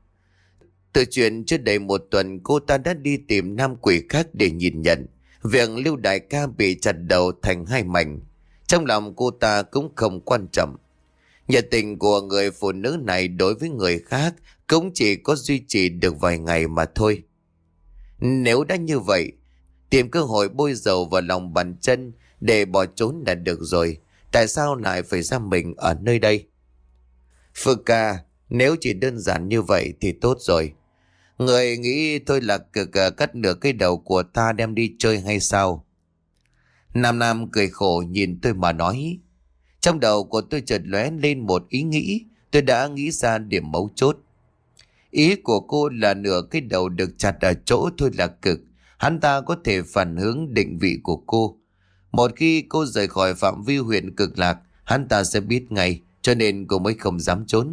Từ chuyện trước đây một tuần, cô ta đã đi tìm nam quỷ khác để nhìn nhận việc Lưu đại ca bị chặt đầu thành hai mảnh. Trong lòng cô ta cũng không quan trọng. Nhiệt tình của người phụ nữ này đối với người khác cũng chỉ có duy trì được vài ngày mà thôi. Nếu đã như vậy, tìm cơ hội bôi dầu vào lòng bàn chân để bỏ trốn là được rồi. Tại sao lại phải ra mình ở nơi đây? Phương ca, nếu chỉ đơn giản như vậy thì tốt rồi. Người nghĩ Thôi Lạc Cực cắt nửa cái đầu của ta đem đi chơi hay sao? Nam Nam cười khổ nhìn tôi mà nói. Trong đầu của tôi chợt lóe lên một ý nghĩ. Tôi đã nghĩ ra điểm mấu chốt. Ý của cô là nửa cái đầu được chặt ở chỗ Thôi Lạc Cực, hắn ta có thể phản hướng định vị của cô. Một khi cô rời khỏi phạm vi huyện Cực Lạc, hắn ta sẽ biết ngay, cho nên cô mới không dám trốn.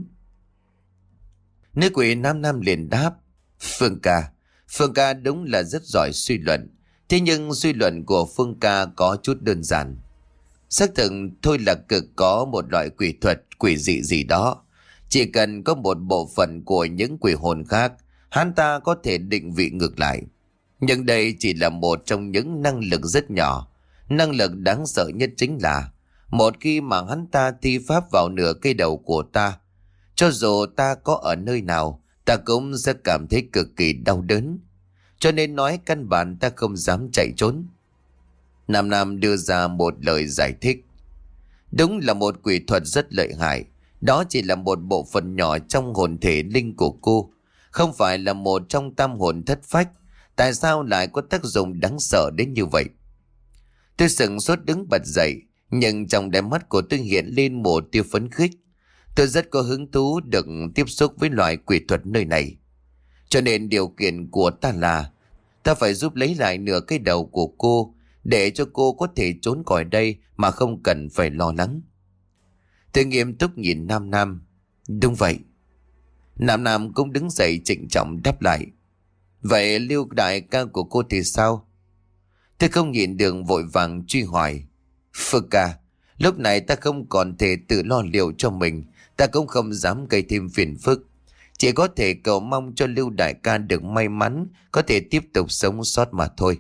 Nữ quỷ Nam Nam liền đáp. Phương ca, Phương ca đúng là rất giỏi suy luận. Thế nhưng suy luận của Phương ca có chút đơn giản. Xác thực Thôi Lạc Cực có một loại quỷ thuật, quỷ dị gì đó. Chỉ cần có một bộ phận của những quỷ hồn khác, hắn ta có thể định vị ngược lại. Nhưng đây chỉ là một trong những năng lực rất nhỏ. Năng lực đáng sợ nhất chính là một khi mà hắn ta thi pháp vào nửa cây đầu của ta, cho dù ta có ở nơi nào, ta cũng sẽ cảm thấy cực kỳ đau đớn. Cho nên nói căn bản ta không dám chạy trốn. Nam Nam đưa ra một lời giải thích. Đúng là một quỷ thuật rất lợi hại. Đó chỉ là một bộ phận nhỏ trong hồn thể linh của cô, không phải là một trong tam hồn thất phách. Tại sao lại có tác dụng đáng sợ đến như vậy? Tôi sững sốt đứng bật dậy, nhưng trong đáy mắt của tôi hiện lên một tia phấn khích. Tôi rất có hứng thú được tiếp xúc với loại quỷ thuật nơi này. Cho nên điều kiện của ta là ta phải giúp lấy lại nửa cái đầu của cô, để cho cô có thể trốn khỏi đây mà không cần phải lo lắng. Tôi nghiêm túc nhìn Nam Nam. Đúng vậy. Nam Nam cũng đứng dậy trịnh trọng đáp lại. Vậy Lưu đại ca của cô thì sao? Tôi không nhìn đường vội vàng truy hỏi. Phương ca, lúc này ta không còn thể tự lo liệu cho mình, ta cũng không dám gây thêm phiền phức. Chỉ có thể cầu mong cho Lưu đại ca được may mắn, có thể tiếp tục sống sót mà thôi.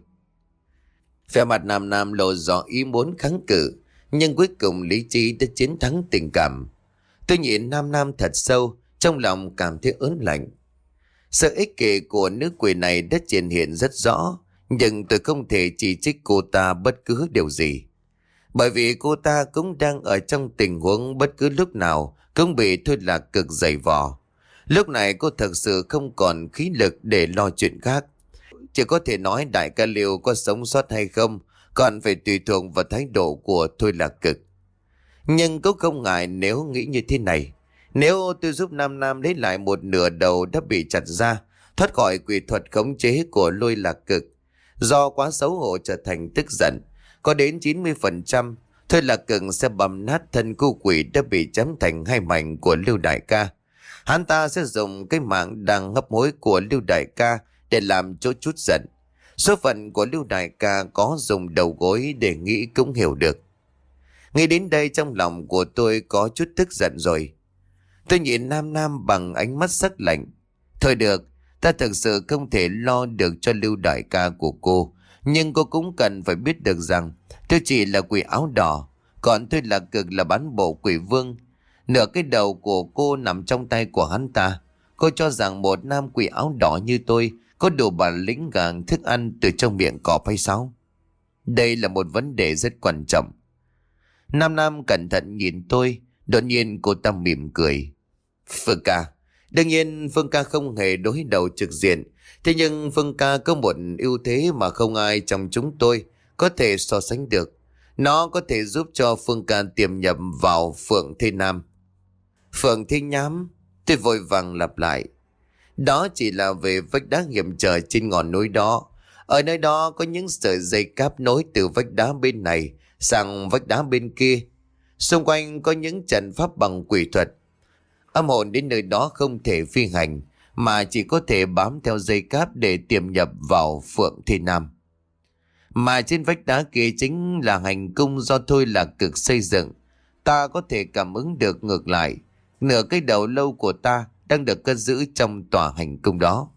Vẻ mặt Nam Nam lộ rõ ý muốn kháng cự, nhưng cuối cùng lý trí đã chiến thắng tình cảm. Tôi nhìn Nam Nam thật sâu, trong lòng cảm thấy ớn lạnh. Sự ích kỷ của nữ quỷ này đã triển hiện rất rõ, nhưng tôi không thể chỉ trích cô ta bất cứ điều gì. Bởi vì cô ta cũng đang ở trong tình huống bất cứ lúc nào cũng bị Thôi Lạc Cực giày vò. Lúc này cô thật sự không còn khí lực để lo chuyện khác. Chỉ có thể nói đại ca Liêu có sống sót hay không còn phải tùy thuộc vào thái độ của Thôi Lạc Cực. Nhưng cũng không ngại nếu nghĩ như thế này. Nếu tôi giúp Nam Nam lấy lại một nửa đầu đã bị chặt ra, thoát khỏi quỷ thuật khống chế của Lôi Lạc Cực, do quá xấu hổ trở thành tức giận, có đến chín mươi phần trăm Thôi Lạc Cực sẽ bầm nát thân cô quỷ đã bị chém thành hai mảnh của Lưu đại ca. Hắn ta sẽ dùng cái mạng đang hấp hối của Lưu đại ca để làm chỗ chút giận. Số phận của Lưu đại ca có dùng đầu gối để nghĩ cũng hiểu được. Nghĩ đến đây trong lòng của tôi có chút tức giận rồi. Tôi nhìn Nam Nam bằng ánh mắt sắc lạnh. Thôi được, ta thực sự không thể lo được cho Lưu đại ca của cô, nhưng cô cũng cần phải biết được rằng tôi chỉ là quỷ áo đỏ, còn Thôi Lạc Cực là bán bộ quỷ vương. Nửa cái đầu của cô nằm trong tay của hắn ta. Cô cho rằng một nam quỷ áo đỏ như tôi có đủ bản lĩnh gàng thức ăn từ trong miệng cọp hay sao? Đây là một vấn đề rất quan trọng. Nam Nam cẩn thận nhìn tôi, đột nhiên cô ta mỉm cười. Phương ca, đương nhiên Phương ca không hề đối đầu trực diện. Thế nhưng Phương ca có một ưu thế mà không ai trong chúng tôi có thể so sánh được. Nó có thể giúp cho Phương ca tiềm nhập vào Phượng Thế Nam. Phượng Thế Nhám, tôi vội vàng lặp lại. Đó chỉ là về vách đá hiểm trở trên ngọn núi đó. Ở nơi đó có những sợi dây cáp nối từ vách đá bên này sang vách đá bên kia. Xung quanh có những trận pháp bằng quỷ thuật. Âm hồn đến nơi đó không thể phi hành, mà chỉ có thể bám theo dây cáp để tiềm nhập vào Phượng Thế Nam. Mà trên vách đá kia chính là hành cung do Thôi Lạc Cực xây dựng. Ta có thể cảm ứng được ngược lại, nửa cái đầu lâu của ta đang được cất giữ trong tòa hành cung đó.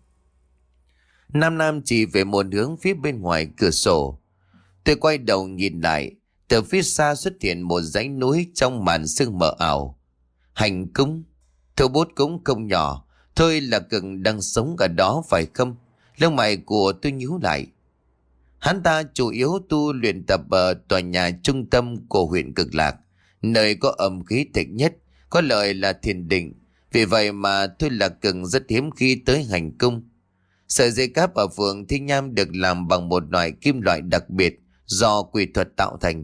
Nam Nam chỉ về một hướng phía bên ngoài cửa sổ. Tôi quay đầu nhìn lại, từ phía xa xuất hiện một dãy núi trong màn sương mờ ảo. Hành cung, Thủ Bút cũng không nhỏ, Thôi Lạc Cực đang sống ở đó phải không? Lông mày của tôi nhíu lại. Hắn ta chủ yếu tu luyện tập ở tòa nhà trung tâm của huyện Cực Lạc, nơi có âm khí thịnh nhất, có lợi là thiền định. Vì vậy mà Thôi Lạc Cực rất hiếm khi tới hành cung. Sợi dây cáp ở Phượng Thế Nham được làm bằng một loại kim loại đặc biệt do quỷ thuật tạo thành.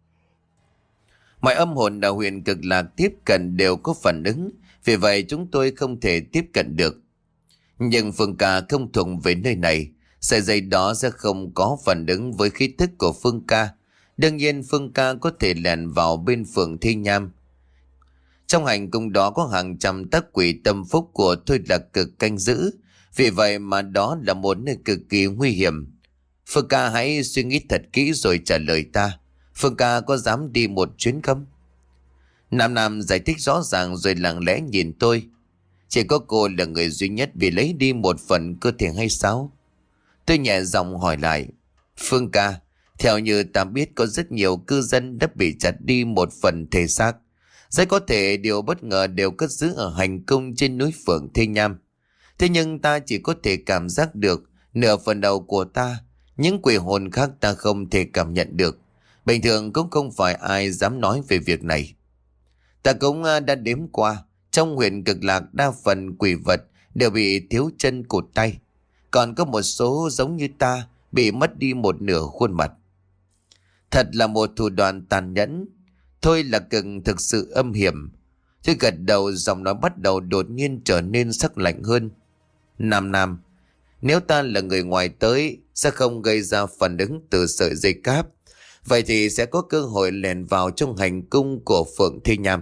Mọi âm hồn ở huyện Cực Lạc tiếp cận đều có phản ứng, vì vậy chúng tôi không thể tiếp cận được. Nhưng Phương ca không thuộc về nơi này, sợi dây đó sẽ không có phản ứng với khí tức của Phương ca. Đương nhiên Phương ca có thể lẻn vào bên Phượng Thế Nham. Trong hành cung đó có hàng trăm tác quỷ tâm phúc của Thôi Lạc Cực canh giữ, vì vậy mà đó là một nơi cực kỳ nguy hiểm. Phương ca hãy suy nghĩ thật kỹ rồi trả lời ta. Phương ca có dám đi một chuyến không? Nam Nam giải thích rõ ràng rồi lặng lẽ nhìn tôi. Chỉ có cô là người duy nhất bị lấy đi một phần cơ thể hay sao? Tôi nhẹ giọng hỏi lại. Phương ca, theo như ta biết có rất nhiều cư dân đã bị chặt đi một phần thể xác. Rất có thể điều bất ngờ đều cất giữ ở hành cung trên núi Phượng Thế Nham. Thế nhưng ta chỉ có thể cảm giác được nửa phần đầu của ta, Những quỷ hồn khác ta không thể cảm nhận được. Bình thường cũng không phải ai dám nói về việc này. Ta cũng à, đã đếm qua, trong huyện Cực Lạc đa phần quỷ vật đều bị thiếu chân cụt tay. Còn có một số giống như ta bị mất đi một nửa khuôn mặt. Thật là một thủ đoạn tàn nhẫn. Thôi là Cực thực sự âm hiểm. Tôi gật đầu, giọng nói bắt đầu đột nhiên trở nên sắc lạnh hơn. Nam Nam, nếu ta là người ngoài tới sẽ không gây ra phản ứng từ sợi dây cáp. Vậy thì sẽ có cơ hội lèn vào trong hành cung của Phượng Thi Nham.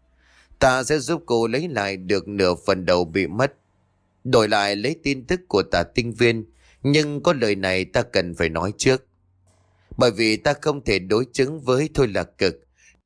Ta sẽ giúp cô lấy lại được nửa phần đầu bị mất. Đổi lại lấy tin tức của Tả Tinh Viên. Nhưng có lời này ta cần phải nói trước. Bởi vì ta không thể đối chứng với Thôi Lạc Cực.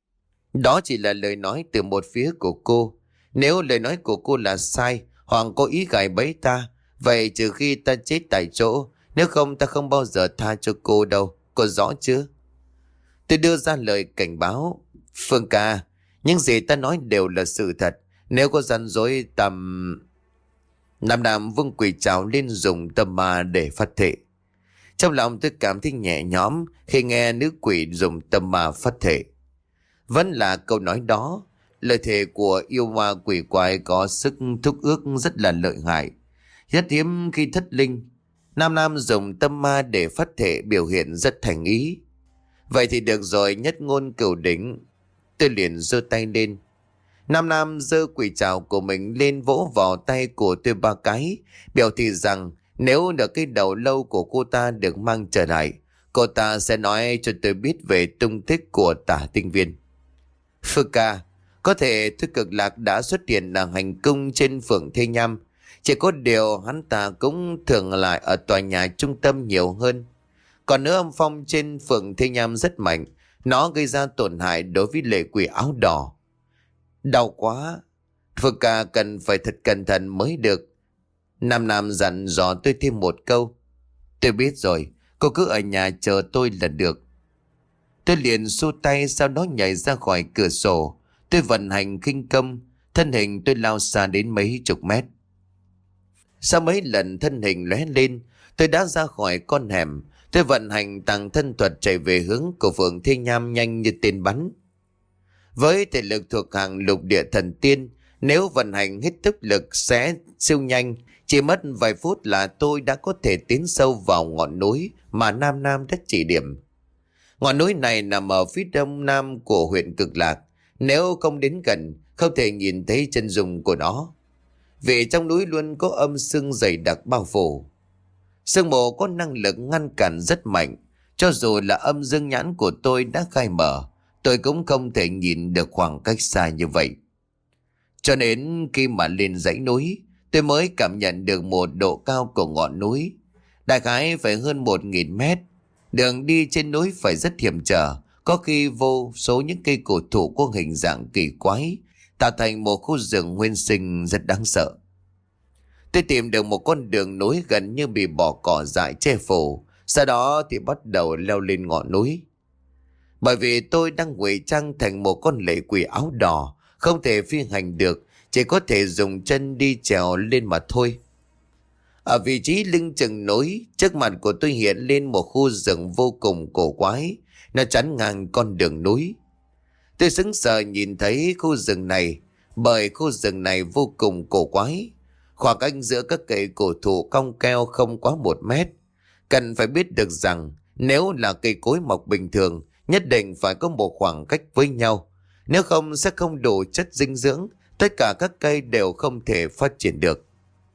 Đó chỉ là lời nói từ một phía của cô. Nếu lời nói của cô là sai hoặc có ý gài bẫy ta, vậy trừ khi ta chết tại chỗ. Nếu không ta không bao giờ tha cho cô đâu. Cô rõ chưa? Tôi đưa ra lời cảnh báo. Phương ca, những gì ta nói đều là sự thật. Nếu có gian dối tầm... Nam Nam vung quỷ trào lên dùng tâm ma để phát thệ. Trong lòng tôi cảm thấy nhẹ nhõm khi nghe nữ quỷ dùng tâm ma phát thệ. Vẫn là câu nói đó. Lời thề của yêu ma quỷ quái có sức thúc ước rất là lợi hại. Rất hiếm khi thất linh. Nam Nam dùng tâm ma để phát thệ biểu hiện rất thành ý. Vậy thì được rồi, nhất ngôn cửu đỉnh. Tôi liền giơ tay lên. Nam Nam giơ quỷ trào của mình lên vỗ vào tay của tôi ba cái, biểu thị rằng nếu được cái đầu lâu của cô ta được mang trở lại, cô ta sẽ nói cho tôi biết về tung tích của Tả Tinh Viên. Phương ca, có thể Thôi Cực Lạc đã xuất hiện ở hành cung trên Phượng Thê Nham. Chỉ có điều hắn ta cũng thường lại ở tòa nhà trung tâm nhiều hơn. Còn nữa, âm phong trên Phượng Thê Nham rất mạnh. Nó gây ra tổn hại đối với lệ quỷ áo đỏ. Đau quá. Phương ca cần phải thật cẩn thận mới được. Nam Nam dặn dò tôi thêm một câu. Tôi biết rồi, cô cứ ở nhà chờ tôi là được. Tôi liền xua tay, sau đó nhảy ra khỏi cửa sổ. Tôi vận hành khinh công, thân hình tôi lao xa đến mấy chục mét. Sau mấy lần thân hình lóe lên, tôi đã ra khỏi con hẻm. Tôi vận hành tăng thân thuật chạy về hướng của Phượng Thê Nham nhanh như tên bắn. Với thể lực thuộc hàng lục địa thần tiên, nếu vận hành hết tức lực sẽ siêu nhanh. Chỉ mất vài phút là tôi đã có thể tiến sâu vào ngọn núi mà Nam Nam đã chỉ điểm. Ngọn núi này nằm ở phía đông nam của huyện Cực Lạc. Nếu không đến gần, không thể nhìn thấy chân dung của nó. Vì trong núi luôn có âm sương dày đặc bao phủ. Sương mù có năng lực ngăn cản rất mạnh. Cho dù là âm dương nhãn của tôi đã khai mở, tôi cũng không thể nhìn được khoảng cách xa như vậy. Cho nên khi mà lên dãy núi, tôi mới cảm nhận được một độ cao của ngọn núi. Đại khái phải hơn một nghìn mét. Đường đi trên núi phải rất hiểm trở, có khi vô số những cây cổ thụ có hình dạng kỳ quái, tạo thành một khu rừng nguyên sinh rất đáng sợ. Tôi tìm được một con đường núi gần như bị bỏ cỏ dại che phủ, sau đó thì bắt đầu leo lên ngọn núi. Bởi vì tôi đang ngụy trang thành một con lệ quỷ áo đỏ, không thể phi hành được, chỉ có thể dùng chân đi trèo lên mà thôi. Ở vị trí lưng chừng núi, trước mặt của tôi hiện lên một khu rừng vô cùng cổ quái, nó chắn ngang con đường núi. Tôi sững sờ nhìn thấy khu rừng này, bởi khu rừng này vô cùng cổ quái. Khoảng cách giữa các cây cổ thụ cong keo không quá một mét. Cần phải biết được rằng nếu là cây cối mọc bình thường, nhất định phải có một khoảng cách với nhau. Nếu không sẽ không đủ chất dinh dưỡng, tất cả các cây đều không thể phát triển được.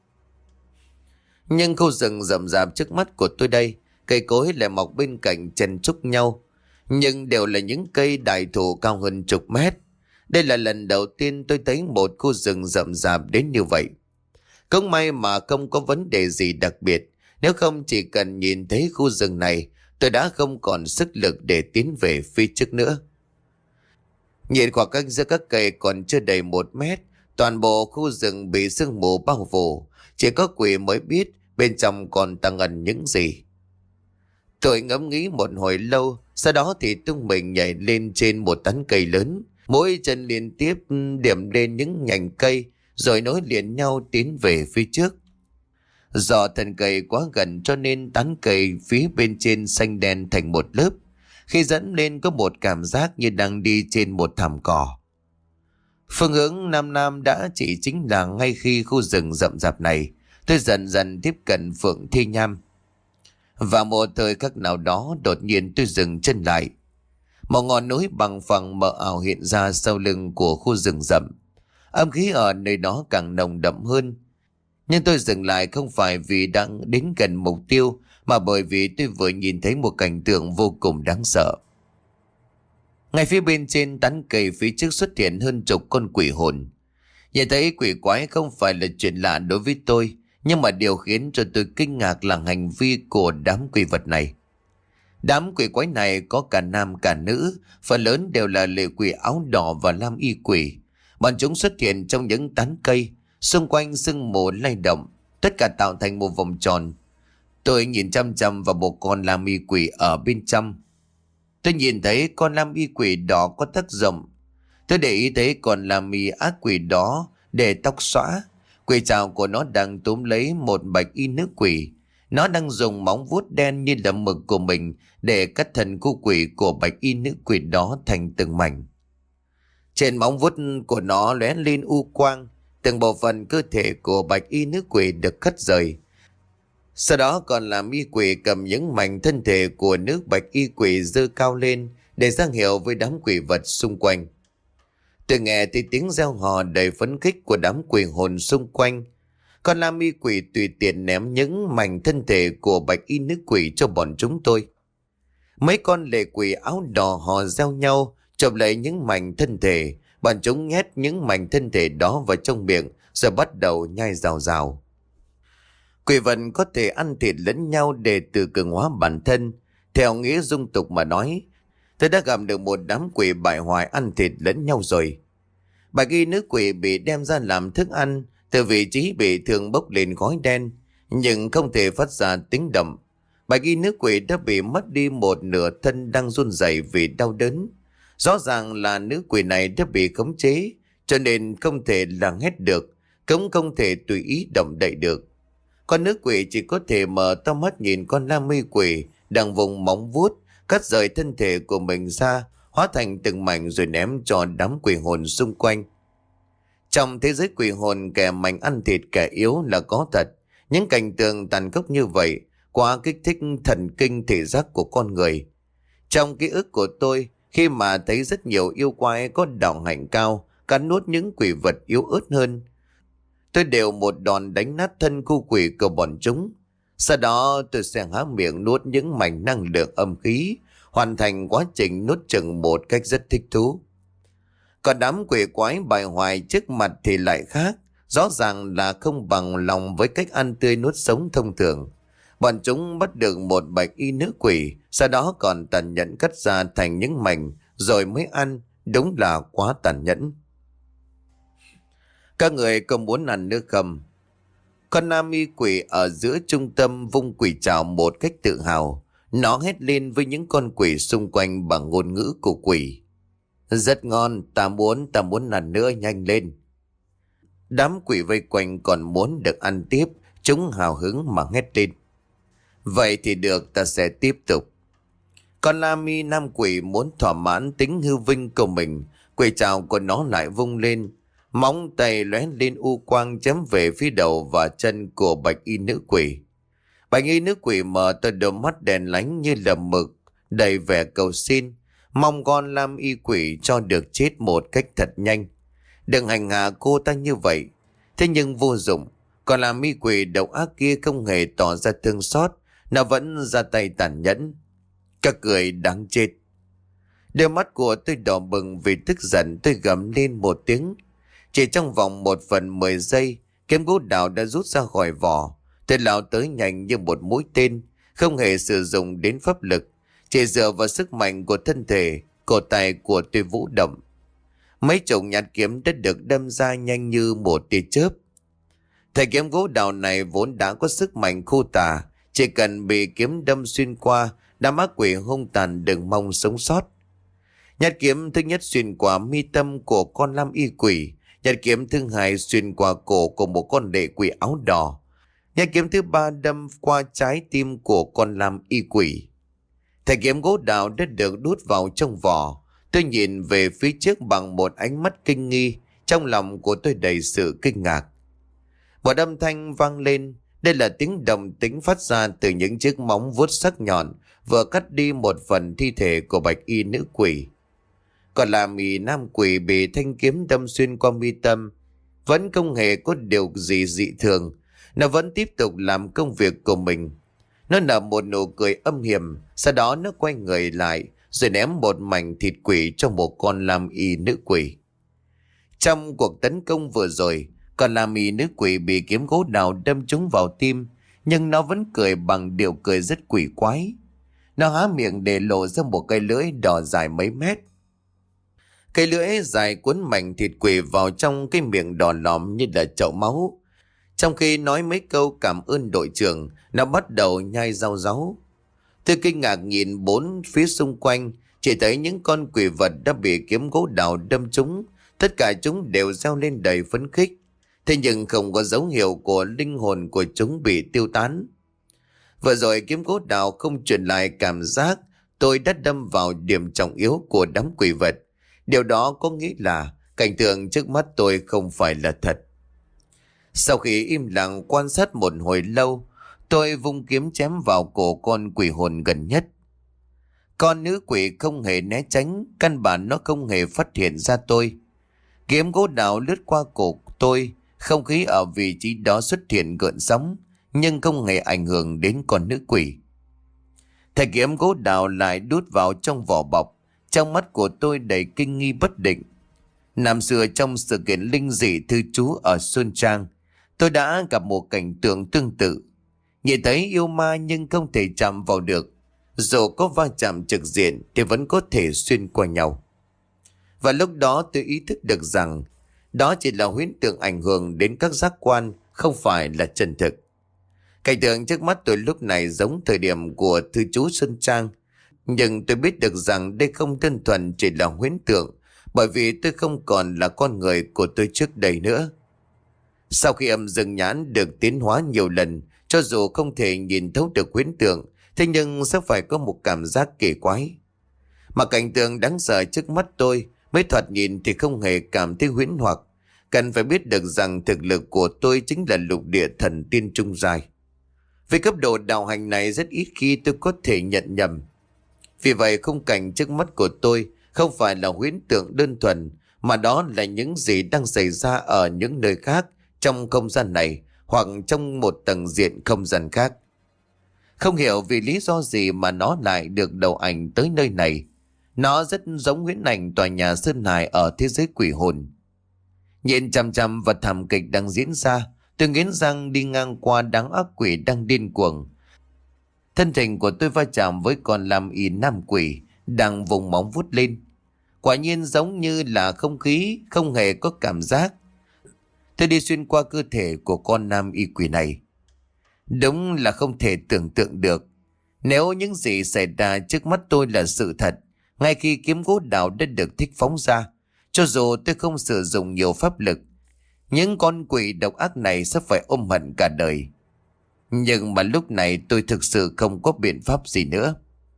Nhưng khu rừng rậm rạp trước mắt của tôi đây, cây cối lại mọc bên cạnh chen chúc nhau. Nhưng đều là những cây đại thụ cao hơn chục mét. Đây là lần đầu tiên tôi thấy một khu rừng rậm rạp đến như vậy. Cũng may mà không có vấn đề gì đặc biệt. Nếu không chỉ cần nhìn thấy khu rừng này, tôi đã không còn sức lực để tiến về phía trước nữa. Nhìn khoảng cách giữa các cây còn chưa đầy một mét, toàn bộ khu rừng bị sương mù bao phủ. Chỉ có quỷ mới biết bên trong còn tàng ẩn những gì. Tôi ngẫm nghĩ một hồi lâu, sau đó thì tung mình nhảy lên trên một tán cây lớn. Mỗi chân liên tiếp điểm lên những nhành cây, rồi nối liền nhau tiến về phía trước. Do thân cây quá gần cho nên tán cây phía bên trên xanh đen thành một lớp. Khi dẫn lên có một cảm giác như đang đi trên một thảm cỏ. Phương hướng Nam Nam đã chỉ chính là ngay khi khu rừng rậm rạp này, tôi dần dần tiếp cận Phượng Thi Nham. Và một thời khắc nào đó đột nhiên tôi dừng chân lại. Một ngọn núi bằng phẳng mờ ảo hiện ra sau lưng của khu rừng rậm. Âm khí ở nơi đó càng nồng đậm hơn. Nhưng tôi dừng lại không phải vì đang đến gần mục tiêu, mà bởi vì tôi vừa nhìn thấy một cảnh tượng vô cùng đáng sợ. Ngay phía bên trên tán cây phía trước xuất hiện hơn chục con quỷ hồn. Nhìn thấy quỷ quái không phải là chuyện lạ đối với tôi, nhưng mà điều khiến cho tôi kinh ngạc là hành vi của đám quỷ vật này. Đám quỷ quái này có cả nam cả nữ, phần lớn đều là lệ quỷ áo đỏ và lam y quỷ. Bọn chúng xuất hiện trong những tán cây, xung quanh sương mù lay động, tất cả tạo thành một vòng tròn. Tôi nhìn chăm chăm vào một con lam y quỷ ở bên trong. Tôi nhìn thấy con lam y quỷ đó có tóc rộng. Tôi để ý thấy con lam y ác quỷ đó để tóc xõa. Quỷ trào của nó đang túm lấy một bạch y nữ quỷ. Nó đang dùng móng vuốt đen như là mực của mình để cắt thân cô quỷ của bạch y nữ quỷ đó thành từng mảnh. Trên móng vuốt của nó lóe lên u quang, từng bộ phận cơ thể của bạch y nữ quỷ được cắt rời. Sau đó còn làm y quỷ cầm những mảnh thân thể của nữ bạch y quỷ giơ cao lên để ra hiệu với đám quỷ vật xung quanh. Tôi nghe thấy tiếng reo hò đầy phấn khích của đám quỷ hồn xung quanh. Con lam y quỷ tùy tiện ném những mảnh thân thể của bạch y nữ quỷ cho bọn chúng tôi. Mấy con lệ quỷ áo đỏ hò reo nhau, chộp lấy những mảnh thân thể. Bọn chúng nhét những mảnh thân thể đó vào trong miệng rồi bắt đầu nhai rào rào. Quỷ vật có thể ăn thịt lẫn nhau để tự cường hóa bản thân. Theo nghĩa dung tục mà nói, tôi đã gặp được một đám quỷ bại hoại ăn thịt lẫn nhau rồi. Bạch y nữ quỷ bị đem ra làm thức ăn, từ vị trí bị thương bốc lên khói đen, nhưng không thể phát ra tiếng động. Bạch y nữ quỷ đã bị mất đi một nửa thân đang run rẩy vì đau đớn. Rõ ràng là nữ quỷ này đã bị khống chế, cho nên không thể làng hét được, cũng không thể tùy ý động đậy được. Con nữ quỷ chỉ có thể mở to mắt nhìn con lam y quỷ đang vùng móng vuốt cắt rời thân thể của mình ra, hóa thành từng mảnh rồi ném cho đám quỷ hồn xung quanh. Trong thế giới quỷ hồn, kẻ mạnh ăn thịt kẻ yếu là có thật. Những cảnh tượng tàn khốc như vậy quá kích thích thần kinh thể giác của con người. Trong ký ức của tôi, khi mà thấy rất nhiều yêu quái có đạo hạnh cao cắn nuốt những quỷ vật yếu ớt hơn, tôi đều một đòn đánh nát thân khu quỷ của bọn chúng. Sau đó tôi sẽ há miệng nuốt những mảnh năng lượng âm khí, hoàn thành quá trình nuốt chừng một cách rất thích thú. Còn đám quỷ quái bại hoại trước mặt thì lại khác, rõ ràng là không bằng lòng với cách ăn tươi nuốt sống thông thường. Bọn chúng bắt được một bạch y nữ quỷ, sau đó còn tàn nhẫn cắt ra thành những mảnh rồi mới ăn, đúng là quá tàn nhẫn. Các người có muốn ăn nữa không? Con nam y quỷ ở giữa trung tâm vung quỷ trảo một cách tự hào. Nó hét lên với những con quỷ xung quanh bằng ngôn ngữ của quỷ. Rất ngon, ta muốn, ta muốn ăn nữa, nhanh lên. Đám quỷ vây quanh còn muốn được ăn tiếp, chúng hào hứng mà hét lên. Vậy thì được, ta sẽ tiếp tục. Con la mi nam quỷ muốn thỏa mãn tính hư vinh của mình, quỷ trảo của nó lại vung lên. Móng tay lóe lên u quang chém về phía đầu và chân của bạch y nữ quỷ. Bạch y nữ quỷ mở to đôi mắt đèn lánh như là mực, đầy vẻ cầu xin, mong con lam y quỷ cho được chết một cách thật nhanh. Đừng hành hạ cô ta như vậy. Thế nhưng vô dụng, còn lam y quỷ độc ác kia không hề tỏ ra thương xót, nó vẫn ra tay tàn nhẫn. Các người đáng chết. Đôi mắt của tôi đỏ bừng vì tức giận, tôi gầm lên một tiếng. Chỉ trong vòng một phần mười giây, kiếm gỗ đào đã rút ra khỏi vỏ. Tôi lao tới nhanh như một mũi tên, không hề sử dụng đến pháp lực, chỉ dựa vào sức mạnh của thân thể, cổ tay của tôi vũ động. Mấy chục nhát kiếm đã được đâm ra nhanh như một tia chớp. Thầy kiếm gỗ đào này vốn đã có sức mạnh khô tả, chỉ cần bị kiếm đâm xuyên qua, đám ác quỷ hung tàn đừng mong sống sót. Nhát kiếm thứ nhất xuyên qua mi tâm của con lam y quỷ, nhát kiếm thứ hai xuyên qua cổ của một con lệ quỷ áo đỏ. Nhát kiếm thứ ba đâm qua trái tim của con lam y quỷ. Thanh kiếm gỗ đào đã được đút vào trong vỏ. Tôi nhìn về phía trước bằng một ánh mắt kinh nghi. Trong lòng của tôi đầy sự kinh ngạc. Một âm thanh vang lên. Đây là tiếng đồng tính phát ra từ những chiếc móng vuốt sắc nhọn vừa cắt đi một phần thi thể của bạch y nữ quỷ. Còn là mì nam quỷ bị thanh kiếm đâm xuyên qua mi tâm, vẫn không hề có điều gì dị thường. Nó vẫn tiếp tục làm công việc của mình. Nó nở một nụ cười âm hiểm, sau đó nó quay người lại rồi ném một mảnh thịt quỷ cho một con lam y nữ quỷ. Trong cuộc tấn công vừa rồi, còn lam y nữ quỷ bị kiếm gỗ đào đâm trúng vào tim, nhưng nó vẫn cười bằng điệu cười rất quỷ quái. Nó há miệng để lộ ra một cây lưỡi đỏ dài mấy mét. Cây lưỡi dài cuốn mảnh thịt quỷ vào trong cái miệng đỏ lòm như là chậu máu. Trong khi nói mấy câu cảm ơn đội trưởng, nó bắt đầu nhai rau ráu. Tôi kinh ngạc nhìn bốn phía xung quanh, chỉ thấy những con quỷ vật đã bị kiếm gỗ đào đâm trúng. Tất cả chúng đều reo lên đầy phấn khích. Thế nhưng không có dấu hiệu của linh hồn của chúng bị tiêu tán. Vừa rồi kiếm gỗ đào không truyền lại cảm giác tôi đã đâm vào điểm trọng yếu của đám quỷ vật. Điều đó có nghĩa là cảnh tượng trước mắt tôi không phải là thật. Sau khi im lặng quan sát một hồi lâu, tôi vung kiếm chém vào cổ con quỷ hồn gần nhất. Con nữ quỷ không hề né tránh, căn bản nó không hề phát hiện ra tôi. Kiếm gỗ đào lướt qua cổ tôi, không khí ở vị trí đó xuất hiện gợn sóng, nhưng không hề ảnh hưởng đến con nữ quỷ. Thầy kiếm gỗ đào lại đút vào trong vỏ bọc, trong mắt của tôi đầy kinh nghi bất định. Năm xưa trong sự kiện linh dị thư trú ở Xuân Trang, tôi đã gặp một cảnh tượng tương tự. Nhìn thấy yêu ma nhưng không thể chạm vào được. Dù có va chạm trực diện thì vẫn có thể xuyên qua nhau. Và lúc đó tôi ý thức được rằng đó chỉ là huyễn tượng ảnh hưởng đến các giác quan, không phải là chân thực. Cảnh tượng trước mắt tôi lúc này giống thời điểm của thư trú Xuân Trang. Nhưng tôi biết được rằng đây không đơn thuần chỉ là huyễn tượng, bởi vì tôi không còn là con người của tôi trước đây nữa. Sau khi âm dương nhãn được tiến hóa nhiều lần, cho dù không thể nhìn thấu được huyễn tượng, thế nhưng sẽ phải có một cảm giác kỳ quái. Mà cảnh tượng đáng sợ trước mắt tôi, mới thoạt nhìn thì không hề cảm thấy huyễn hoặc. Cần phải biết được rằng thực lực của tôi chính là lục địa thần tiên trung giai. Về cấp độ đạo hành này rất ít khi tôi có thể nhận nhầm. Vì vậy khung cảnh trước mắt của tôi không phải là huyễn tượng đơn thuần, mà đó là những gì đang xảy ra ở những nơi khác trong không gian này hoặc trong một tầng diện không gian khác. Không hiểu vì lý do gì mà nó lại được đầu ảnh tới nơi này. Nó rất giống huyễn ảnh tòa nhà Sơn Hải ở thế giới quỷ hồn. Nhìn chằm chằm vào thảm kịch đang diễn ra, tôi nghiến răng đi ngang qua đám ác quỷ đang điên cuồng. Thân hình của tôi va chạm với con lam y nam quỷ đang vùng móng vuốt lên. Quả nhiên giống như là không khí, không hề có cảm giác. Tôi đi xuyên qua cơ thể của con nam y quỷ này. Đúng là không thể tưởng tượng được. Nếu những gì xảy ra trước mắt tôi là sự thật, ngay khi kiếm gỗ đào đã được thích phóng ra, cho dù tôi không sử dụng nhiều pháp lực, những con quỷ độc ác này sẽ phải ôm hận cả đời. Nhưng mà lúc này tôi thực sự không có biện pháp gì nữa.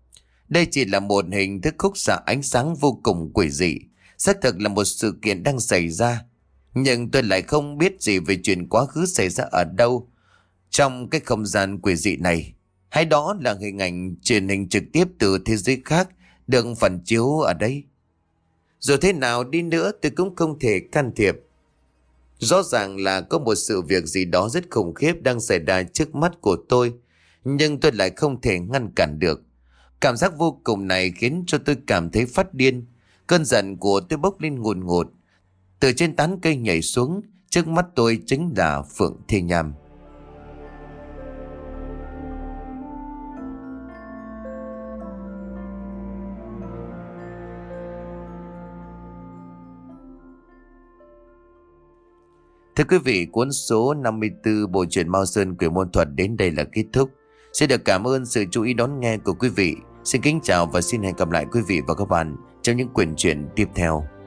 Đây chỉ là một hình thức khúc xạ ánh sáng vô cùng quỷ dị. Xác thực là một sự kiện đang xảy ra. Nhưng tôi lại không biết gì về chuyện quá khứ xảy ra ở đâu trong cái không gian quỷ dị này. Hay đó là hình ảnh truyền hình trực tiếp từ thế giới khác được phản chiếu ở đây. Dù thế nào đi nữa tôi cũng không thể can thiệp. Rõ ràng là có một sự việc gì đó rất khủng khiếp đang xảy ra trước mắt của tôi, nhưng tôi lại không thể ngăn cản được. Cảm giác vô cùng này khiến cho tôi cảm thấy phát điên. Cơn giận của tôi bốc lên ngùn ngụt. Từ trên tán cây nhảy xuống, trước mắt tôi chính là Phượng Thê Nham. Thưa quý vị, cuốn số năm mươi tư Bộ truyện Mao Sơn Quỷ Môn Thuật đến đây là kết thúc. Xin được cảm ơn sự chú ý đón nghe của quý vị. Xin kính chào và xin hẹn gặp lại quý vị và các bạn trong những quyển truyện tiếp theo.